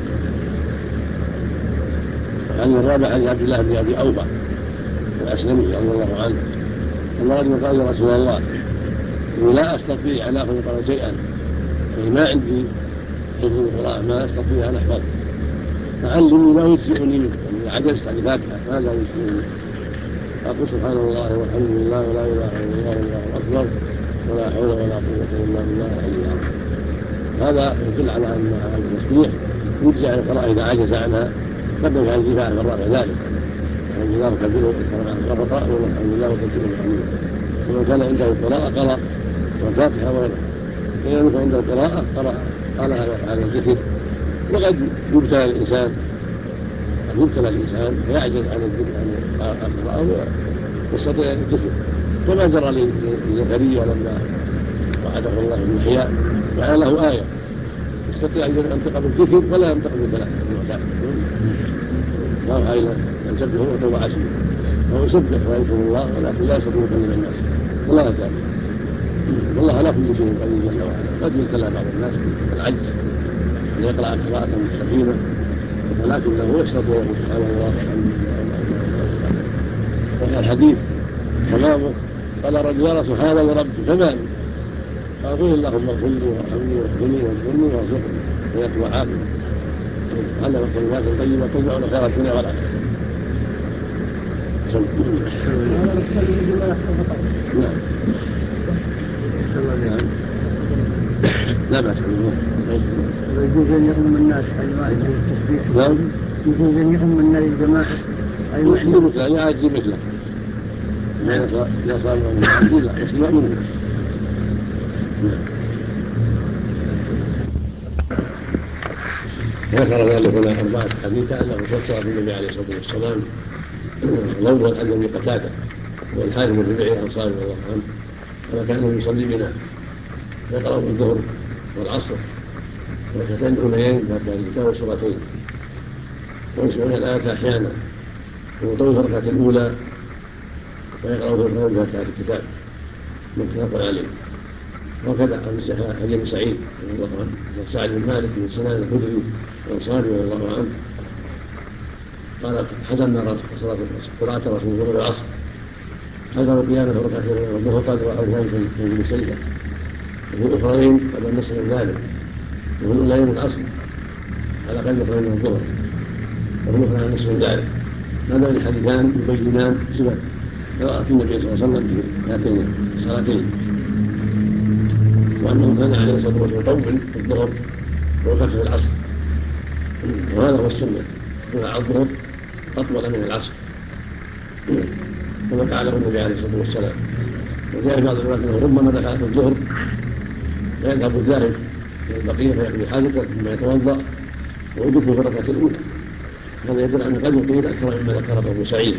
الحديث الرابع عن عبد الله بن أبي أوفى الأسلمي رضي الله عنه أن رجلا قال يا رسول الله إني لا أستطيع أن آخذ القرآن شيئا، يعني ما عندي حفظ القرآن، ما أستطيع أن أحفظ، فعلمني ما يجزئني منه، يعني عجزت عن ذاك ماذا يجزئني؟ أقول سبحان الله والحمد لله ولا إله إلا الله والله أكبر ولا حول ولا قوة إلا بالله العلي العظيم. هذا يدل على أن التسبيح يجزي عن القراءة إذا عجز عنها، قدم في الدفاع من رفع ذلك الحمد لله وكبره رفع والحمد لله وكبره محمودا. ومن كان عنده القراءة قرأ والفاتحة وغيرها، إذا كان عنده القراءة قالها على الذكر. وقد يبتلى الإنسان فيعجز عن القراءة ويستطيع الذكر، كما جرى لزكريا لما وعده الله بالإحياء جعل له آية يستطيع أن ينطق بالذكر ولا ينطق بالكلام الله إلى أن سبحه وتوبة عشره فهو يسبح ويذكر الله ولكن لا يستطيع يكلم الناس ولا يزال والله على كل شيء قدير جل وعلا. قد يبتلى بعض الناس بالعجز أن يقرأ قراءة مستقيمة ولكنه يستطيع سبحانه الله وفي الحديث تمامه قال رجل يا رسول هذا وربي فما فأقول اللهم اغفر لي وارحمني واهدني واجبرني وارزقني ويقوى عافية علم الكلمات الطيبة تجمع خير الدنيا والآخرة. لا بأس ويجوز أن يؤم الناس أي واحد من التسبيح. نعم يجوز أن يؤم الناس الجماعة أي واحد مثله يعزي مثله لا صار لا يسمع منه. ذكر ذلك هنا 4 حديث أنه شكر في النبي عليه الصلاة والسلام الأول عن أبي قتادة والحارث بن ربيعة الأنصاري رضي الله عنه أنا كان يصلي بنا يقرأ الظهر والعصر ركعتين أوليين بعد الكتاب وسورتين ويسمعون الآية أحيانا ويطول الركعة الأولى ويقرأ في فاتحة الكتاب متفق عليه. وكذا عن أبي سعيد رضي الله عنه وسعد بن مالك بن سنان الخدري الأنصاري رضي الله عنه قال حزننا قراءة رسول الله العصر حزنوا قيامه ركعتين والظهر قد رأوا في السجدة وفي الأخرين قد النصر من ذلك وفي الأولين العصر على قد يقرأ الظهر وفي الأخرى النصر من ذلك. هذان الحديثان يبينان صفة قراءة النبي صلى الله عليه وسلم في هاتين الصلاتين وأنه كان عليه الصلاة والسلام يطول الظهر ويخفف العصر وهذا هو السنة يكون الظهر أطول من العصر كما فعله النبي عليه الصلاة والسلام. وجاء بعض الروايات أنه ربما دخل في الظهر فيذهب الذاهب من البقية فيقضي حاجته ثم يتوضأ ويدخل في الركعة الأولى. هذا يدل أن قد يطيل أكثر مما ذكره أبو سعيد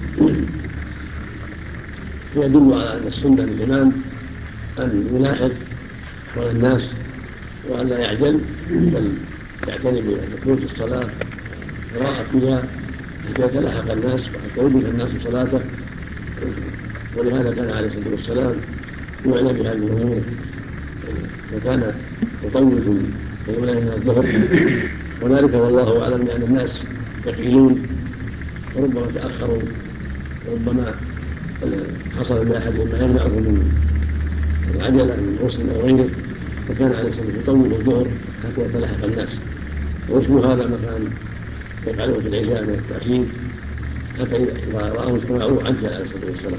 ويدل على أن السنة للإمام أن يلاحظ أحوال الناس وأن لا يعجل بل يعتني بدخول في الصلاة قراءة فيها حتى يتلاحق الناس وحتى يدرك الناس صلاته. ولهذا كان عليه الصلاة والسلام يعنى بهذه الأمور وكان يطول في الأولى من الظهر وذلك والله أعلم لأن الناس يقيلون وربما تأخروا وربما حصل لأحدهم ما يمنعه من العجلة من غسل أو غيره فكان عليه الصلاة والسلام يطول الظهر حتى يتلاحق الناس. واسم هذا ما كان يفعله في العشاء من التأخير حتى إذا رأوا اجتمعوا عجل عليه الصلاة والسلام.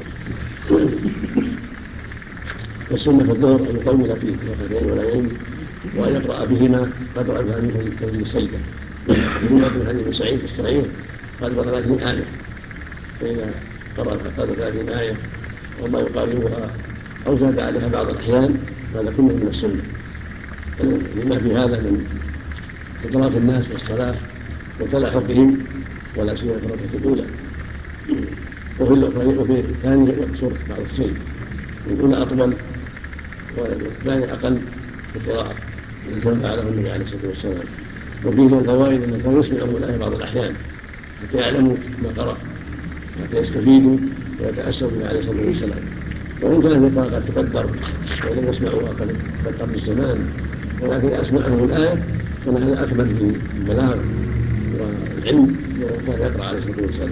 والسنة في الظهر أن يطول فيه ركعتين وليين وأن يقرأ بهما قدر أفهام تنزيل السجدة. رواية عن ابن سعيد في الصحيح قدر 30 آية فإذا قرأ قدر 30 آية وما يقاربها أو زاد عليها بعض الأحيان هذا كله من السنة لما في هذا من إدراك الناس للصلاة وتلاحقهم ولا سيما في الركعة الأولى. وفي الثانية يقصر بعض الشيء الأولى أطول والثانية أقل في القراءة كما فعله النبي عليه الصلاة والسلام. وفيه من الفوائد أنه كان يسمعهم الآية بعض الأحيان حتى يعلموا ما قرأ حتى يستفيدوا ويتأسوا به عليه الصلاة والسلام. وإن كانت القراءة قد تقدر ولم يسمعوا قبل الزمان ولكن أسمعهم الآية كان هذا أكمل في البلاغ والعلم وكان يقرأ عليه الصلاة والسلام.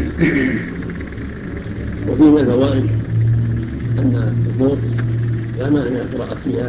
وفيه من الفوائد أن الظهر لا مانع من القراءة فيها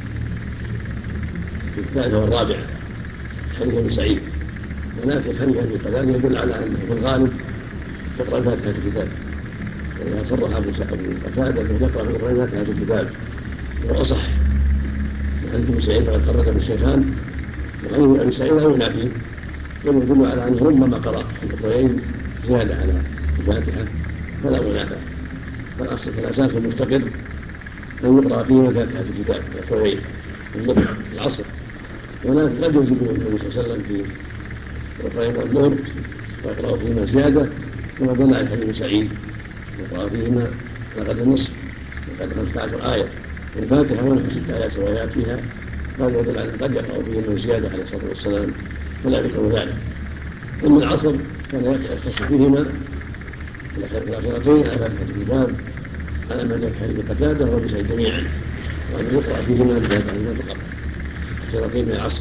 في الثالثة والرابعة حديث ابن سعيد ولكن حديث ابي قتادة يدل على أنه في الغالب تقرأ فاتحة الكتاب وإذا صرح أبو قتادة أنه يقرأ في فاتحة الكتاب وأصح حديث ابن سعيد فقد خرج بالشيخان وحديث أبي سعيد لا يمنع فيه بل يدل على أنه ربما قرأ الأخرين زيادة على الفاتحة فلا منافع. فالأساس المستقر أن يقرأ فيه فاتحة الكتاب الأخرين الظهر العصر ولكن قد يزيد النبي صلى الله عليه وسلم في الأخرين والظهر ويقرأ فيهما زيادة كما دل على حديث سعيد يقرأ فيهما على قدر النصف وقد 15 آية الفاتحة ونحو 6 آيات روايات فيها. هذا يدل على قد يقرأ فيه من زيادة عليه الصلاة والسلام ولا يذكر ذلك. أما العصر كان يختص فيهما الأخيرتين على فاتحة الكتاب على ما جاء في حديث قتادة وبسعيد جميعا، وأن يقرأ فيهما بهذا الكتاب فقط الأخيرتين من العصر.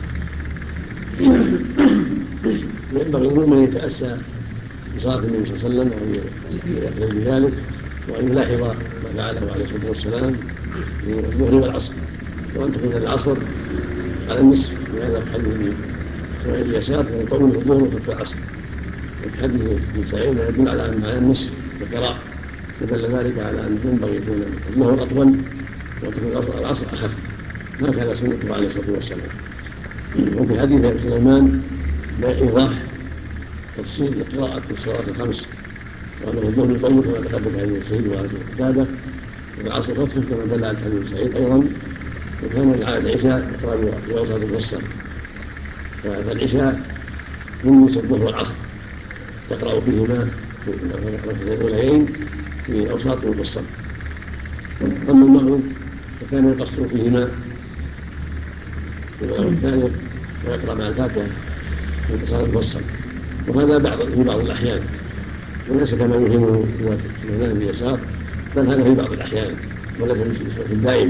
ينبغي المؤمن يتأسى بصلاة النبي صلى الله عليه وسلم وأن يقبل بذلك وأن يلاحظ ما فعله عليه الصلاة والسلام في الظهر والعصر، وأن تكون العصر على النصف لهذا الحديث سعيد اليسار يقوم في الظهر وفي العصر، والحديث في سعيد يدل على أن على النصف بالقراءة، ودل ذلك على أن ينبغي يكون الظهر أطول وتكون العصر أخف، ما كان سنته عليه الصلاة والسلام. وفي حديث أبي سليمان إيضاح تفصيل قراءة الصلاة الخمس، وأنه الظهر يطول كما تقدم حديث سعيد وهذه القتادة، والعصر خفف كما دل على حديث سعيد أيضا. وكان العشاء يقرأ في أوساط المفصل، فالعشاء من نصف الظهر والعصر يقرأ فيهما في الركعتين الأوليين في أوساط المفصل. أما المغرب فكان يقصر فيهما في المغرب الثالث ويقرأ مع الفاتحة في أوساط المفصل، وهذا في بعض الأحيان، وليس كما يوهمه سليمان باليسار، بل هذا في بعض الأحيان وليس في الدائمة.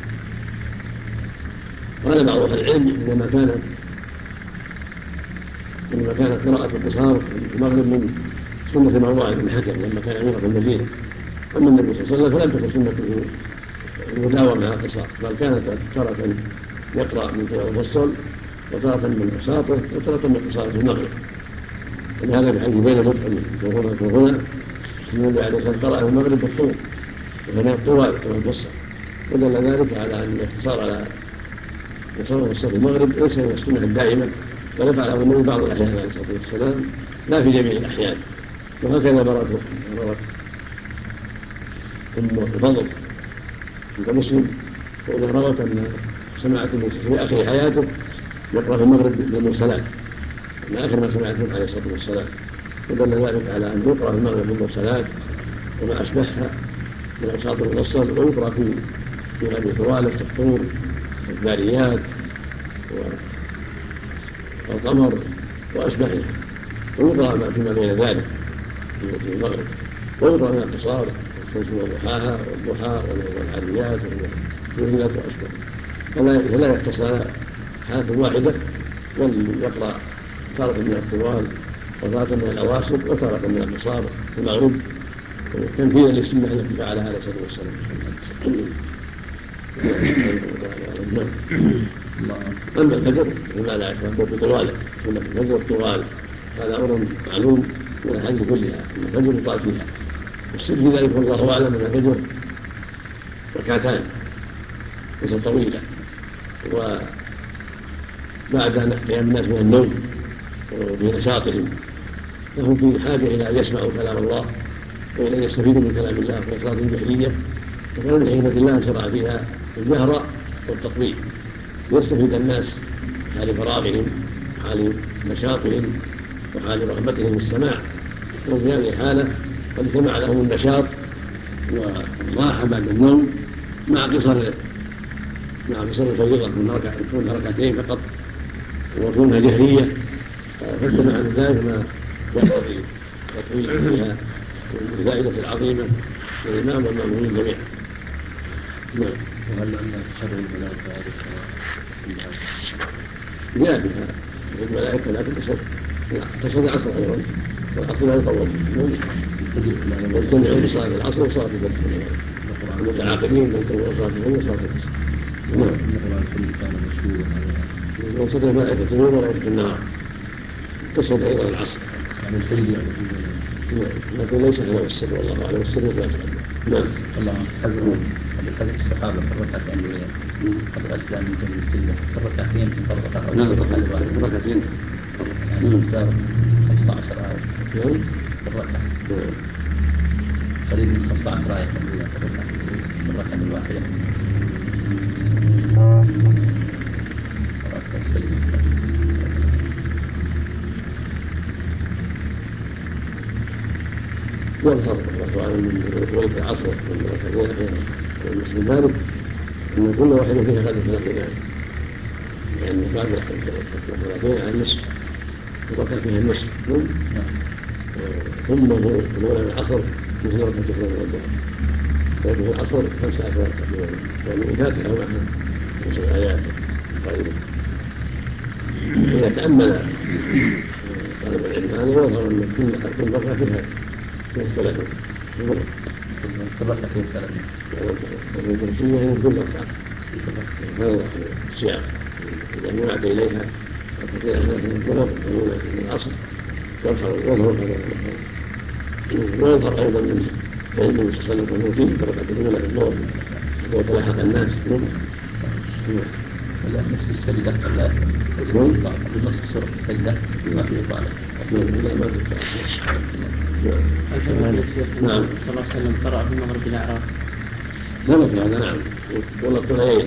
قال بعض أهل العلم إنما كانت قراءة القصار في المغرب من سنة مروان بن الحكم لما كان أميرا في المدينة. أما النبي صلى الله عليه وسلم فلم تكن سنته المداومة على القصار، بل كانت تارة يقرأ من قراءة المفصل وتارة من أوساطه وتارة من قصاره في المغرب. ولهذا بحيث بين مطعم وغنى النبي عليه الصلاة والسلام قرأ في المغرب بالطول وهنا الطوال كما المفصل، ودل ذلك على أن الاقتصار على قصاره في المغرب ليس من السنة الدائمة، بل فعله النبي بعض الأحيان عليه الصلاة والسلام لا في جميع الأحيان. وهكذا روت أم الفضل عند مسلم فإذا روت أن سمعت في آخر حياته يقرأ في المغرب بالمرسلات من آخر ما سمعته عليه الصلاة والسلام، ودل ذلك على أن يقرأ في المغرب بالمرسلات وما أشبهها من أوساط المفصل، ويقرأ في هذه الطوال كالطور والذاريات والقمر وأشبهها، ويقرأ فيما بين ذلك في المغرب، ويقرأ من القصار والشمس وضحاها والضحى والعاديات والمؤمنات وأشبهها، فلا يختصر حالة واحدة، بل يقرأ تارة من الطوال وتارة من الأواسط وتارة من القصار في المغرب تنفيذا للسنة التي فعلها عليه الصلاة والسلام. أما الفجر فما لا يشرب بطواله، سنة الفجر الطوال هذا أمر معلوم من الأحاديث كلها أن الفجر يطال فيها، والسر في ذلك والله أعلم أن الفجر ركعتان ليست طويلة، وبعد قيام الناس من النوم وفي نشاطهم فهم في حاجة إلى أن يسمعوا كلام الله وإلى أن يستفيدوا من كلام الله في صلاة الجهرية، فكان من حكمة الله شرع فيها الجهر والتطويل ليستفيد الناس حال فراغهم وحال نشاطهم وحال رغبتهم في السماع، وفي هذه الحالة قد سمع لهم النشاط والراحة بعد النوم مع قصر الفريضة من ركعتين فقط وكونها جهرية، فاجتمع من ذلك ما يقتضي التطويل فيها والفائدة العظيمة للإمام والمأمومين جميعا. نعم. وهل أن شر الملائكة هذا جاء بها الملائكة لكن تصل العصر أيضا، والعصر لا يطول يجتمعون بصلاة العصر وصلاة الفجر المتعاقبين بين صلاة الفجر وصلاة العصر. نعم. وصلاة الملائكة النور وملائكة النار تصل أيضا العصر، لكن ليس هذا السر والله أعلم، السر لا يتقدم. نعم. الله حزب الصحابة في الركعتين الأوليين قبل الإسلام من جميع السلة في الركعتين في الركعة أو في الركعة الواحدة في الركعتين 15 آية في الركعة قريب من 15 آية تقريبا في الركعة الواحدة. يظهر سواء من رواية العصر من المسلم مالك أن كل واحدة فيها قد ثلاثين آية، لأن بعد الثلاثين على النصف وبقى فيها النصف ثم الأولى من العصر مثل ركعة الفجر والضحى، لكن في العصر 15 ركعة لأن الفاتحة معها 5 آيات قريبة. إذا تأمل طالب العلم هذا يظهر أن كل ركعة فيها 30 في الركعتين 30 والمنسية هي كل ركعة هذا الشعر إذا نوعد إليها وكثير من الجنب الأولى من العصر يظهر هذا ويظهر أيضا من فإن النبي صلى الله عليه وسلم فيه الركعة الأولى في الظهر ويتلاحق الناس نصف السجدة بنص سورة السجدة ما في إطالة. لا ما في نعم. صلى الله عليه وسلم قرأ في المغرب بالأعراف. لا في هذا نعم والله قلنا ايه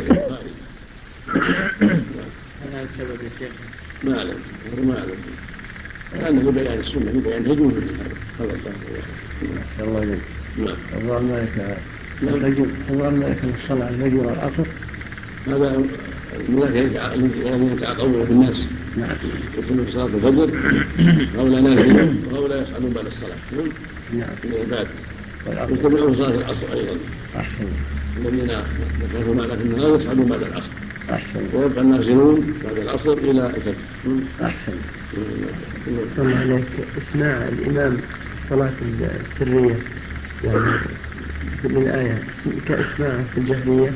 هذا السبب يا شيخ. ما أعلم ما أعلم لأنه بيان السنة بيان يجوز هذا الله يجزيك. نعم. الله الملائكة الفجر الله الملائكة الصلاة الفجر والعصر هذا الملائكة يتعاقبون بالناس. نعم. يصلون صلاة الفجر هؤلاء نازلون وهؤلاء يصعدون بعد الصلاة. نعم. من العباد يجتمعون صلاة العصر أيضا. أحسن. الذين يخافوا معنا في النهار يصعدون بعد العصر. أحسن. ويبقى النازلون بعد العصر إلى الفجر. أحسن. صلى عليك اسماع الإمام صلاة السرية يعني في الآية كاسماعه في الجهرية.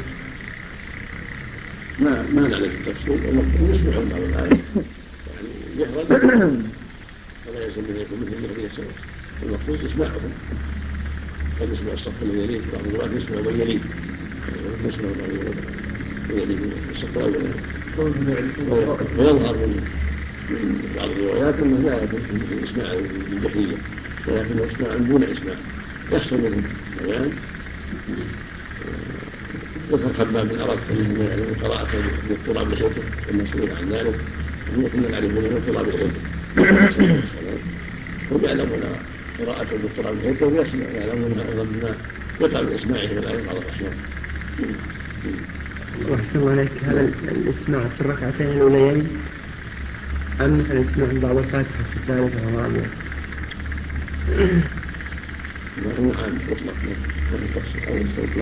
ما نعرف التفصيل والمفروض يسمعون بعض الآية يعني جهرا ولا يلزم أن يكون مثل الجهرية سواء، المفروض يسمعهم قد يسمع الصف الذي يليه بعض الروايات يسمع من يليه يسمع من يليه الصف الأول ويظهر من بعض الروايات أنه لا يكون إسماع بالجهرية ولكنه إسماع دون إسماع يحصل منه بيان. ذكر خباب بن أرد أنه يعلم قراءة باضطراب لحيته المسؤول عن ذلك أنه كنا نعرفون من اضطراب لحيته هم يعلمون قراءة باضطراب لحيته ويعلمون أيضا ما يقع بإسماعه في الآية بعض الأحيان. وأحسن عليك هذا الإسماع في الركعتين الأوليين أم مثل الإسماع بعض الفاتحة في الثالثة والرابعة؟ نعم مطلق ما في تفصيل أو مطلق.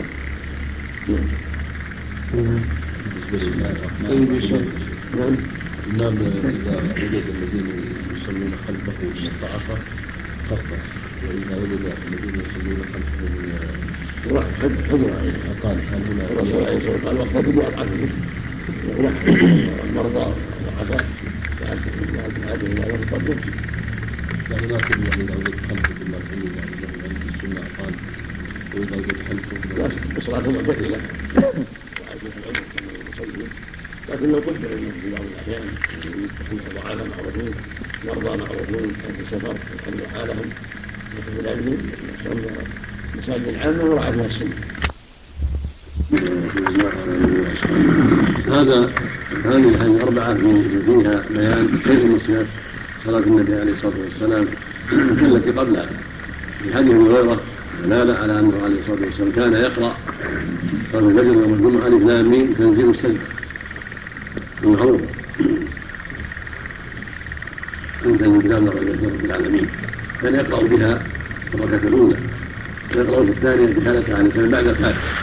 بالنسبة للإمام نعم. الإمام إذا وجد الذين يصلون خلفه من الضعفاء قصر، وإذا وجد الذين يصلون خلفه من حجر أقل هل هنا الرسول عليه الصلاة والسلام قال وقت بأضعفهم مرضى وضعفاء عاده إلى أن تقدم يعني ما كل إذا وجد خلفه في المرحوم يعني مثلا في السنة أقل وإذا وجد خلفه لا بصلاة معتدلة وعايشة العمر كما المسلمين، لكن لو قدر أنه في بعض الأحيان يكون ضعاف معروفين مرضى معروفين في سفر يحل حالهم وفي العلم مساجد العامة ورعى فيها السنة. هذه الأحاديث الأربعة فيها بيان شيء من صفات صلاة النبي عليه الصلاة والسلام التي قبلها. في حديث أبي هريرة دلالة على أنه عليه الصلاة والسلام كان يقرأ صلاة الفجر يوم الجمعة ألف لام ميم تنزيل السجدة المعروف أن تنزل كتاب رب العالمين، كان يقرأ بها في الركعة الأولى ويقرأ في الثانية بحالة عليه السلام بعد الفاتحة.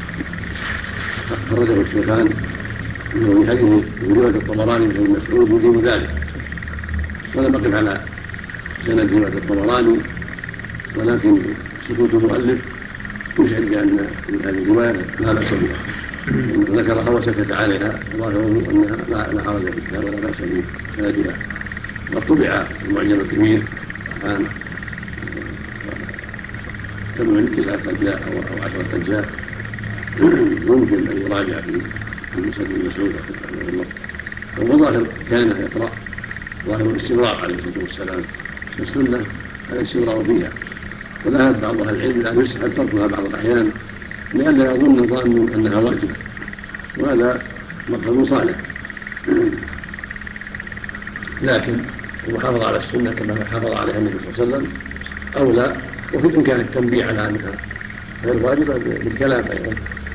خرجه الشيخان انه في حديث روايه الطبراني بن مسعود يجيب ذلك، ولم اقف على سند روايه الطبراني، ولكن سكوت المؤلف يشعر بان هذه الروايه لا باس بها، ذكرها وسكت عليها ظاهره انها لا حرج فيها ولا باس بسندها. وقد طبع المعجم الكبير الان كم من 9 أجزاء او 10 أجزاء يمكن ان يراجع في مسند مسعود رحمه الله. وظاهر كان يقرا ظاهر الاستمرار عليه الصلاه والسلام، السنه الاستمرار فيها، وذهب بعض اهل العلم الى ان يستحب تركها بعض الاحيان لئلا يظن ظان انها واجبه، وهذا مقصد صالح. لكن المحافظه على السنه كما حافظ عليها النبي صلى الله عليه وسلم اولى وفي إمكان التنبيه على أنها غير واجبة بالكلام أيضا،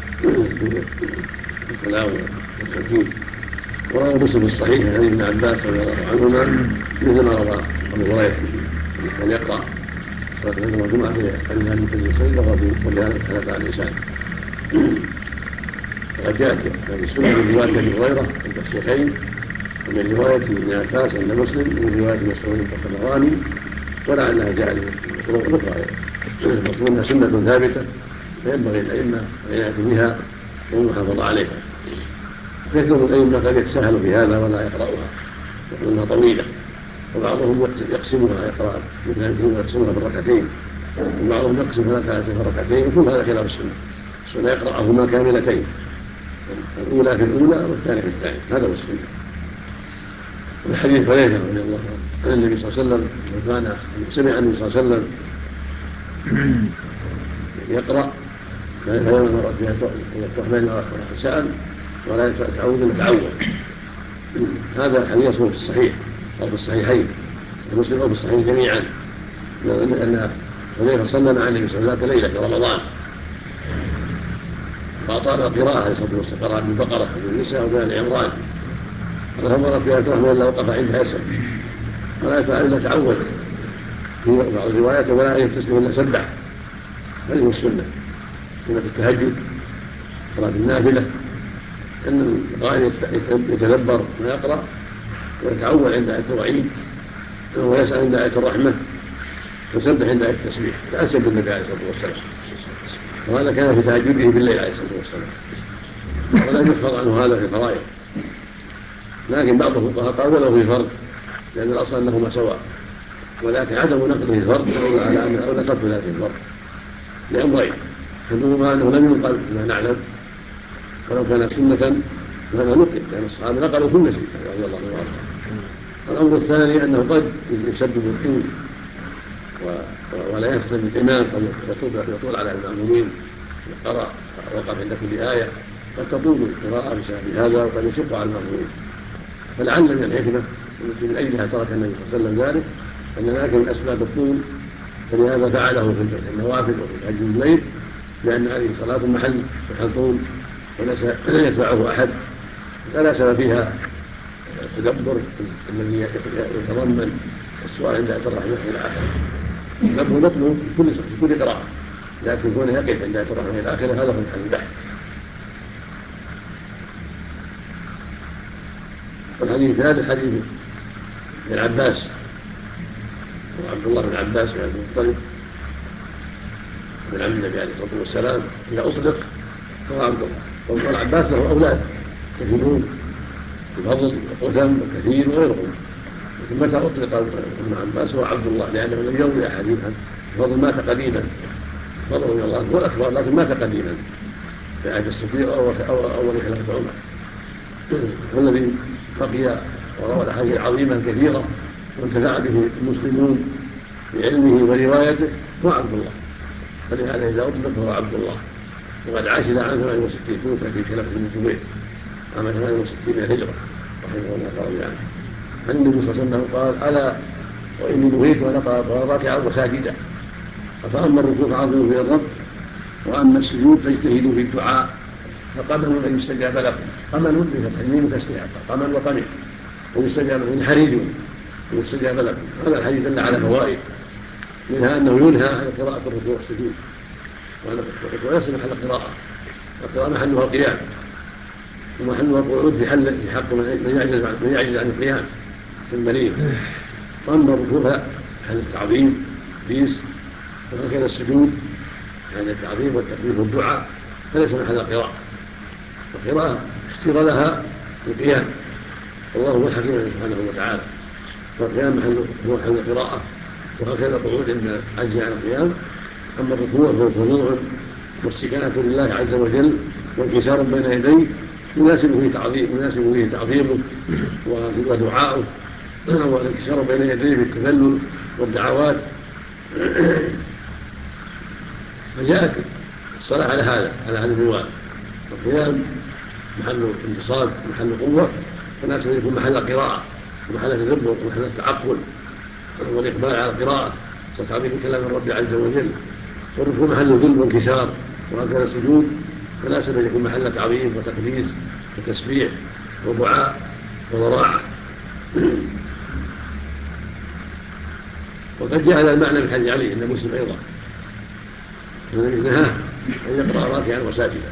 بالكلام والتوكيد. وروى مسلم في الصحيح عن ابن عباس رضي الله عنهما مثل ما روى أبو هريرة أن يقرأ صلاة الفجر والجمعة عن هذه السجدة وفي هذا الحلف على اللسان. وقد جاءت هذه السنة من رواية أبي هريرة عند الشيخين، ومن رواية ابن عباس عند مسلم، ومن رواية مسعود الطبراني، ولعلها جاءت طرق أخرى. المقصود أنها سنة ثابتة فينبغي الأئمة العناية بها والمحافظة عليها. كثير من الأئمة قد يتساهل في هذا ولا يقرأها، يقول أنها طويلة، وبعضهم يقسمها يقرأ مثل يقسمها بالركعتين، وبعضهم يقسم 13 ركعتين، وكل هذا خلاف السنة. السنة يقرأهما كاملتين، الأولى في الأولى والثانية في الثانية، هذا هو السنة. والحديث حذيفة رضي الله عنه عن النبي صلى الله عليه وسلم كان سمع النبي صلى الله عليه وسلم يقرأ فيوم مرة فيها الرحمن سأل ولا تعوذ إلا تعوذ. هذا الحديث يصبح في الصحيح أو في الصحيحين، المسلم أو في الصحيحين جميعا، أن حذيفة صلى مع النبي صلى الله عليه وسلم ليلة في رمضان فأطال القراءة عليه الصلاة والسلام، قرأ بالبقرة وبالنساء وبآل عمران، فمرت فيها الرحمن إلا وقف عندها يسأل ولا يفعل إلا تعوذ. في بعض الروايات ولا يتسبح إلا سبح. هذه السنة، سنة التهجد، صلاة النافلة، أن القارئ يتدبر ما يقرأ ويتعوذ عند آية الوعيد ويسأل عند آية الرحمة ويسبح عند آية التسبيح، تأسى بالنبي عليه الصلاة والسلام. وهذا كان في تهجده بالليل عليه الصلاة والسلام، ولا يحفظ عنه هذا في الفرائض. لكن بعض الفقهاء قالوا في فرض لأن الأصل أنهما سواء، ولكن عدم نقله الفرض يدل على أن أولى ترك ذلك الفرض لأمرين: حدوما أنه لم ينقل ما نعلم، ولو كان سنة فهذا نقل لأن الصحابة نقلوا كل شيء رضي الله عنهم. الأمر الثاني أنه قد يسبب الطول ولا يفتن الإمام، قد يطول على المأمومين قرأ وقف عند كل آية، قد تطول القراءة بسبب هذا وقد يشق على المأمومين. فلعل من الحكمة التي من أجلها ترك النبي صلى الله عليه وسلم ذلك أن ذلك من أسباب الطول، فلهذا فعله في النوافل وفي تهجد الليل، لأن هذه صلاة محل طول وليس يدفعه أحد، فلا سبب فيها التدبر الذي يتضمن السؤال عند آية الرحمة إلى آخره. التدبر مطلوب في كل قراءة، لكن كونه يقف عند آية الرحمة إلى آخره هذا هو محل البحث. والحديث هذا الحديث ابن عباس وعبد الله بن عباس بن عبد المطلب من عم النبي عليه الصلاة والسلام، إذا أطلق فهو عبد الله. وابن العباس له أولاد كثيرون بفضل وقدم وكثير وغيرهم، لكن متى أطلق ابن عباس هو عبد الله، لأنه لم يروي أحد بفضل مات قديما، فضل من الله هو الأكبر لكن مات قديما في عهد الصديق أو أول خلافة عمر، والذي بقي وروى الأحاديث عظيمة كثيرة وانتفع به المسلمون بعلمه وروايته هو عبد الله. فلهذا إذا أطلق فهو عبد الله. وقد عاش إلى عام 68 توفي في خلافة بن الزبير عام 68 من الهجرة رحمه الله تعالى عنه. عن النبي صلى الله عليه وسلم قال: ألا وإني نهيت أن أقرأ راكعا وساجدا، فأما الركوع فعظموا في الرب، وأما السجود فاجتهدوا في الدعاء، فقمنوا أن يستجاب لكم. قمنوا بفتح الميم وكسرها، قمن وقمن ويستجاب لكم، حريج ويستجاب لكم. هذا الحديث دل على فوائد، منها أنه ينهى عن قراءة الركوع والسجود، وأن الركوع ليس محل القراءة، القراءة محلها القيام، ومحلها القعود في حق من يعجز عن القيام في المريض. وأما الركوع محل التعظيم بيس، وهكذا السجود محل التعظيم والتقديم والدعاء، فليس محل القراءة. القراءة اشترى لها القيام، والله هو الحكيم سبحانه وتعالى، فالقيام هو محل القراءة، وهكذا القعود عند عجز عن القيام. أما الركوع فهو خضوع واستكانة لله عز وجل وانكسار بين يديه يناسب فيه تعظيمه ودعاؤه، والانكسار بين يديه بالتذلل والدعوات. فجاءت الصلاة على هذا المنوال. القيام محل انتصاب محل قوة، فناسب يكون محل قراءة ومحل تدبر ومحل التعقل والإقبال على القراءة، وتعظيم كلام الرب عز وجل. والركوع محل ذل وانكسار، وهكذا السجود فناسب أن يكون محل تعظيم وتقديس وتسبيح ودعاء وضراعة. وقد جاء هذا المعنى من حديث علي عند مسلم أيضا الذي نهاه أن يقرأ راكعا وساجدا،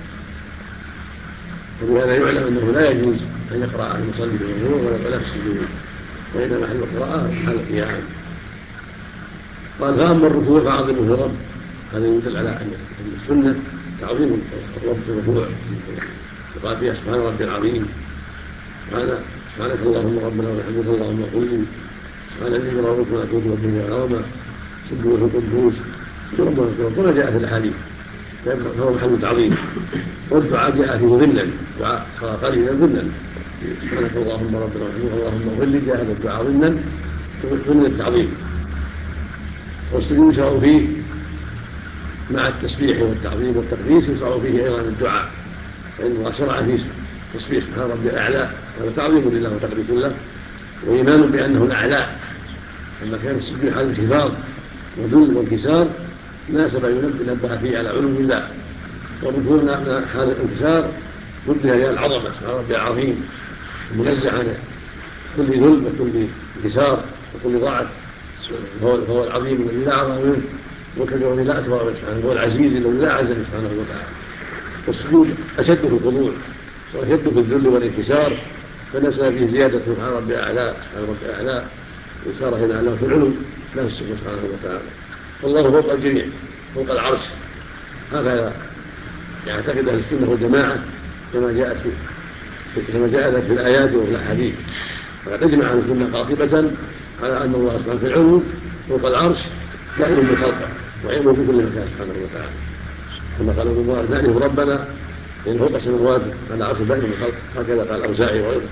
وبهذا يعلم أنه لا يجوز أن يقرأ على المصلي في الركوع ولا في السجود، وإن محل القراءة محل القيام. قال فأما الركوع فعظمه الرب، هذا يدل على أن السنة تعظيم الرب في الركوع، وقال فيها سبحان ربي العظيم، سبحانك اللهم ربنا وبحمدك اللهم اغفر لي، سبحان الذي له الملك والملكوت والدنيا والعظمى، سبوح القدوس كما جاء في الأحاديث، فهو محل تعظيم. والدعاء جاء فيه ذلا، دعاء صار قليلا ذلا، سبحانك اللهم ربنا وبحمدك اللهم اغفر لي، جاء هذا الدعاء ذلا ذل التعظيم. والسجود يشرع فيه مع التسبيح والتعظيم والتقديس، يشرع فيه أيضا الدعاء، فإنه شرع فيه تسبيح سبحان ربي الأعلى، هذا تعظيم لله وتقديس له وإيمان بأنه الأعلى. لما كان السجود حال انخفاض وذل وانكسار ناسب ينبه فيه على علو الله، والركوع حال الانكسار نبه إلى العظمة سبحان ربي العظيم، منزه عن كل ذل وكل انكسار وكل ضعف، فهو العظيم الذي لا عظم منه، وكذلك لا أكبر منه سبحانه، هو العزيز الذي لا عز منه سبحانه وتعالى. والسجود أشد في الخضوع وأشد في الذل والانكسار، فنسأل فيه زيادة سبحان ربي الأعلى سبحان ربي الأعلى، وإشارة إلى أنه في العلو لا في السجود سبحانه وتعالى. والله فوق الجميع فوق العرش، هذا يعتقد أهل السنة والجماعة كما جاءت في الآيات وفي الأحاديث. فقد أجمع أهل السنة قاطبة على أن الله سبحانه في العلو فوق العرش بائن من خلقه وعلمه في كل مكان سبحانه وتعالى، كما قال ابن مبارك نعرف ربنا لأن فوق السماوات على عرش بائن من خلقه، هكذا قال الأوزاعي وغيره.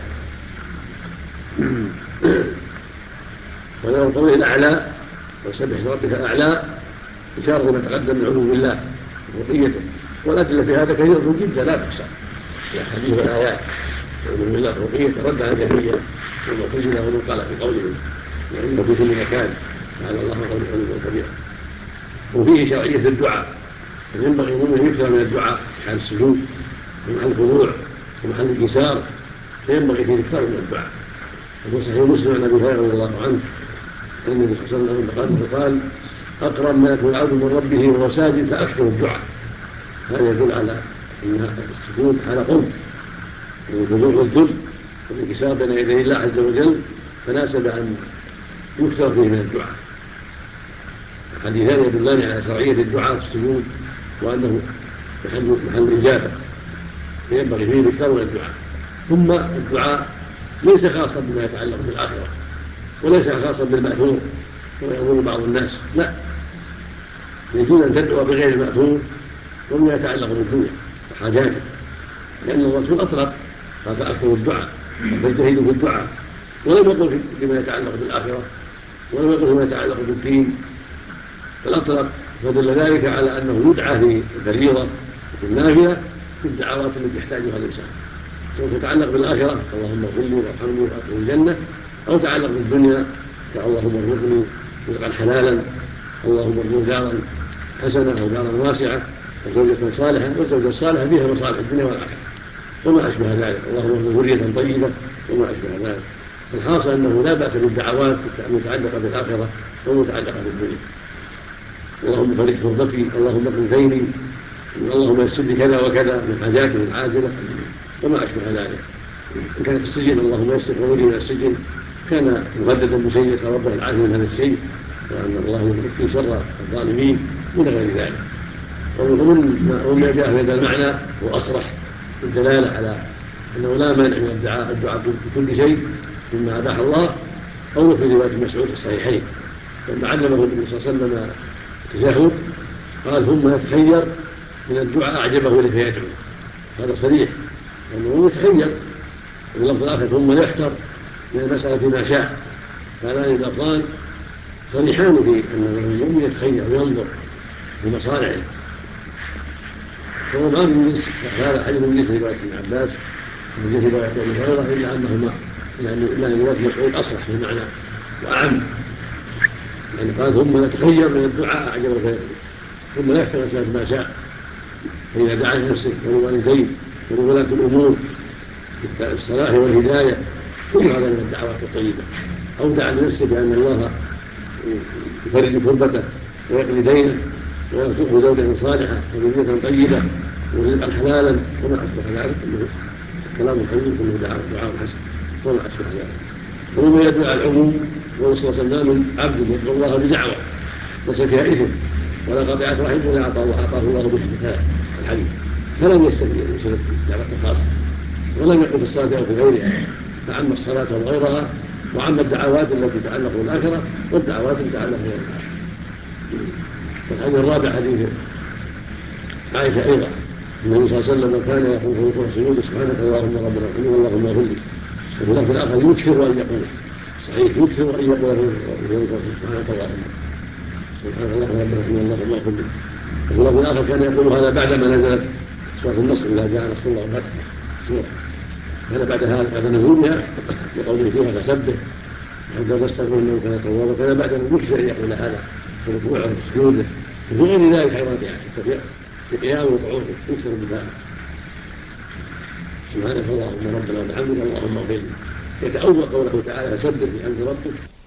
ولو قوله الأعلى وسبح ربك الأعلى إشارة ما تقدم من علو الله وفوقيته، والأدلة في هذا كثيرة جدا لا تحصى، الأحاديث والآيات علو الله وفوقيته رد على الجهمية والمعتزلة ومن قال في قولهم وعنده في كل مكان على الله قول علو كبير. وفيه شرعية الدعاء، فينبغي المؤمن يكثر من الدعاء في حال السجود ومحل الخضوع ومحل الانكسار، فينبغي فيه الكثار من الدعاء. وفي صحيح مسلم عن ابي هريره رضي الله عنه ان النبي صلى الله عليه وسلم قال اقرب ما يكون العبد من ربه وهو ساجد فاكثر الدعاء. هذا يدل على ان السجود حال قرب والخضوع والذل والانكسار بين يدي الله عز وجل، فناسب ان يكثر فيه من الدعاء. الحديثان يدلان على شرعيه الدعاء في السجود وانه محل الاجابه، فينبغي فيه الكثار من الدعاء. ثم الدعاء ليس خاصا بما يتعلق بالآخرة وليس خاصا بالمأثور كما يقول بعض الناس، لا، يجوز أن تدعو بغير المأثور وما يتعلق بالدنيا وحاجاته، لأن الرسول أطلق قال فأكثروا الدعاء فاجتهدوا في الدعاء، ولم يقل فيما يتعلق بالآخرة ولم يقل فيما يتعلق بالدين، فالأطلق فدل ذلك على أنه يدعى في الفريضة وفي النافلة في الدعوات التي يحتاجها الإنسان، سواء تتعلق بالآخرة اللهم اغفر لي وارحمني وادخلني الجنة، أو تعلق بالدنيا اللهم ارزقني رزقا حلالا، اللهم ارزقني دارا حسنة أو دارا واسعة وزوجة صالحة، والزوجة الصالحة فيها مصالح الدنيا والآخرة وما أشبه ذلك، اللهم ارزقني ذرية طيبة وما أشبه ذلك. الحاصل أنه لا بأس بالدعوات المتعلقة بالآخرة والمتعلقة بالدنيا، اللهم فرج كربتي، اللهم اقض ديني، اللهم يسر لي كذا وكذا من حاجاته العاجلة وما أشبه ذلك. إن كان في السجن اللهم يسر خروجي من السجن، كان مغددا بشيء يسأل ربه العافية من هذا الشيء، وأن الله يكفي شر الظالمين من غير ذلك. وما جاء في هذا المعنى هو أصرح الدلالة على أنه لا مانع من الدعاء بكل شيء مما أباح الله، أو في رواية مسعود الصحيحين لما علمه النبي صلى الله عليه وسلم التشهد قال ثم يتخير من الدعاء أعجبه لك يدعو، هذا صريح لأنه يتخير. واللفظ الآخر ثم يختر من المسألة ما شاء، فهذان اللفظان صريحان في أن المؤمن يتخير وينظر في مصالحه. وهو ما من جنس هذا حديث من جنس رواية ابن عباس ومن جنس رواية ابي هريرة، إلا أنهما يعني رواية مسعود أصرح في المعنى وأعم. يعني قال ثم يتخير من الدعاء أعجبك ثم يفتح مسألة ما شاء، فإذا دعا لنفسه ولوالديه ولولاة الأمور بالصلاح والهداية كل هذا من الدعوات الطيبة، أو دعا لنفسه بأن الله يفرج كربته ويقضي دينه ويرزقه زوجة صالحة وذرية طيبة ورزقا حلالا وما أشبه ذلك كله كلام طيب كله دعاء حسن وما أشبه ذلك. ومما يدعو على العموم والرسول صلى الله عليه وسلم عبد يدعو الله بدعوة ليس فيها إثم ولا قطيعة رحم ولا أعطاه الله بالشفاء الحديث، فلم يستدل دعوة خاصة ولم يقل في الصلاة أو في غيرها، فعم الصلاة وغيرها وعم الدعوات التي تتعلق بالآخرة والدعوات التي تتعلق بالآخرة. الحديث الرابع حديث عائشة أيضا النبي صلى الله عليه وسلم كان يقول في ركوع السجود سبحانك اللهم ربنا اغفر لي اللهم اغفر لي، وفي اللفظ الآخر يكثر أن يقول صحيح يكثر أن يقول في ركوع سبحانك اللهم سبحانك اللهم ربنا اغفر لي اللهم اغفر لي، وفي اللفظ الآخر كان يقول هذا بعدما نزلت سورة النصر إذا جاء نصر الله والفتح سورة كان بعد نزولها وقوله فيها فسبح حتى تستغفر انه كان توابا، وكان بعد ان يكثر ان يقول هذا في ركوعه وفي سجوده وفي غير ذلك ايضا في قيامه وقعوده يكثر بذلك سبحانك اللهم ربنا وبحمدك اللهم اغفر لي، يتأول قوله تعالى فسبح بحمد ربك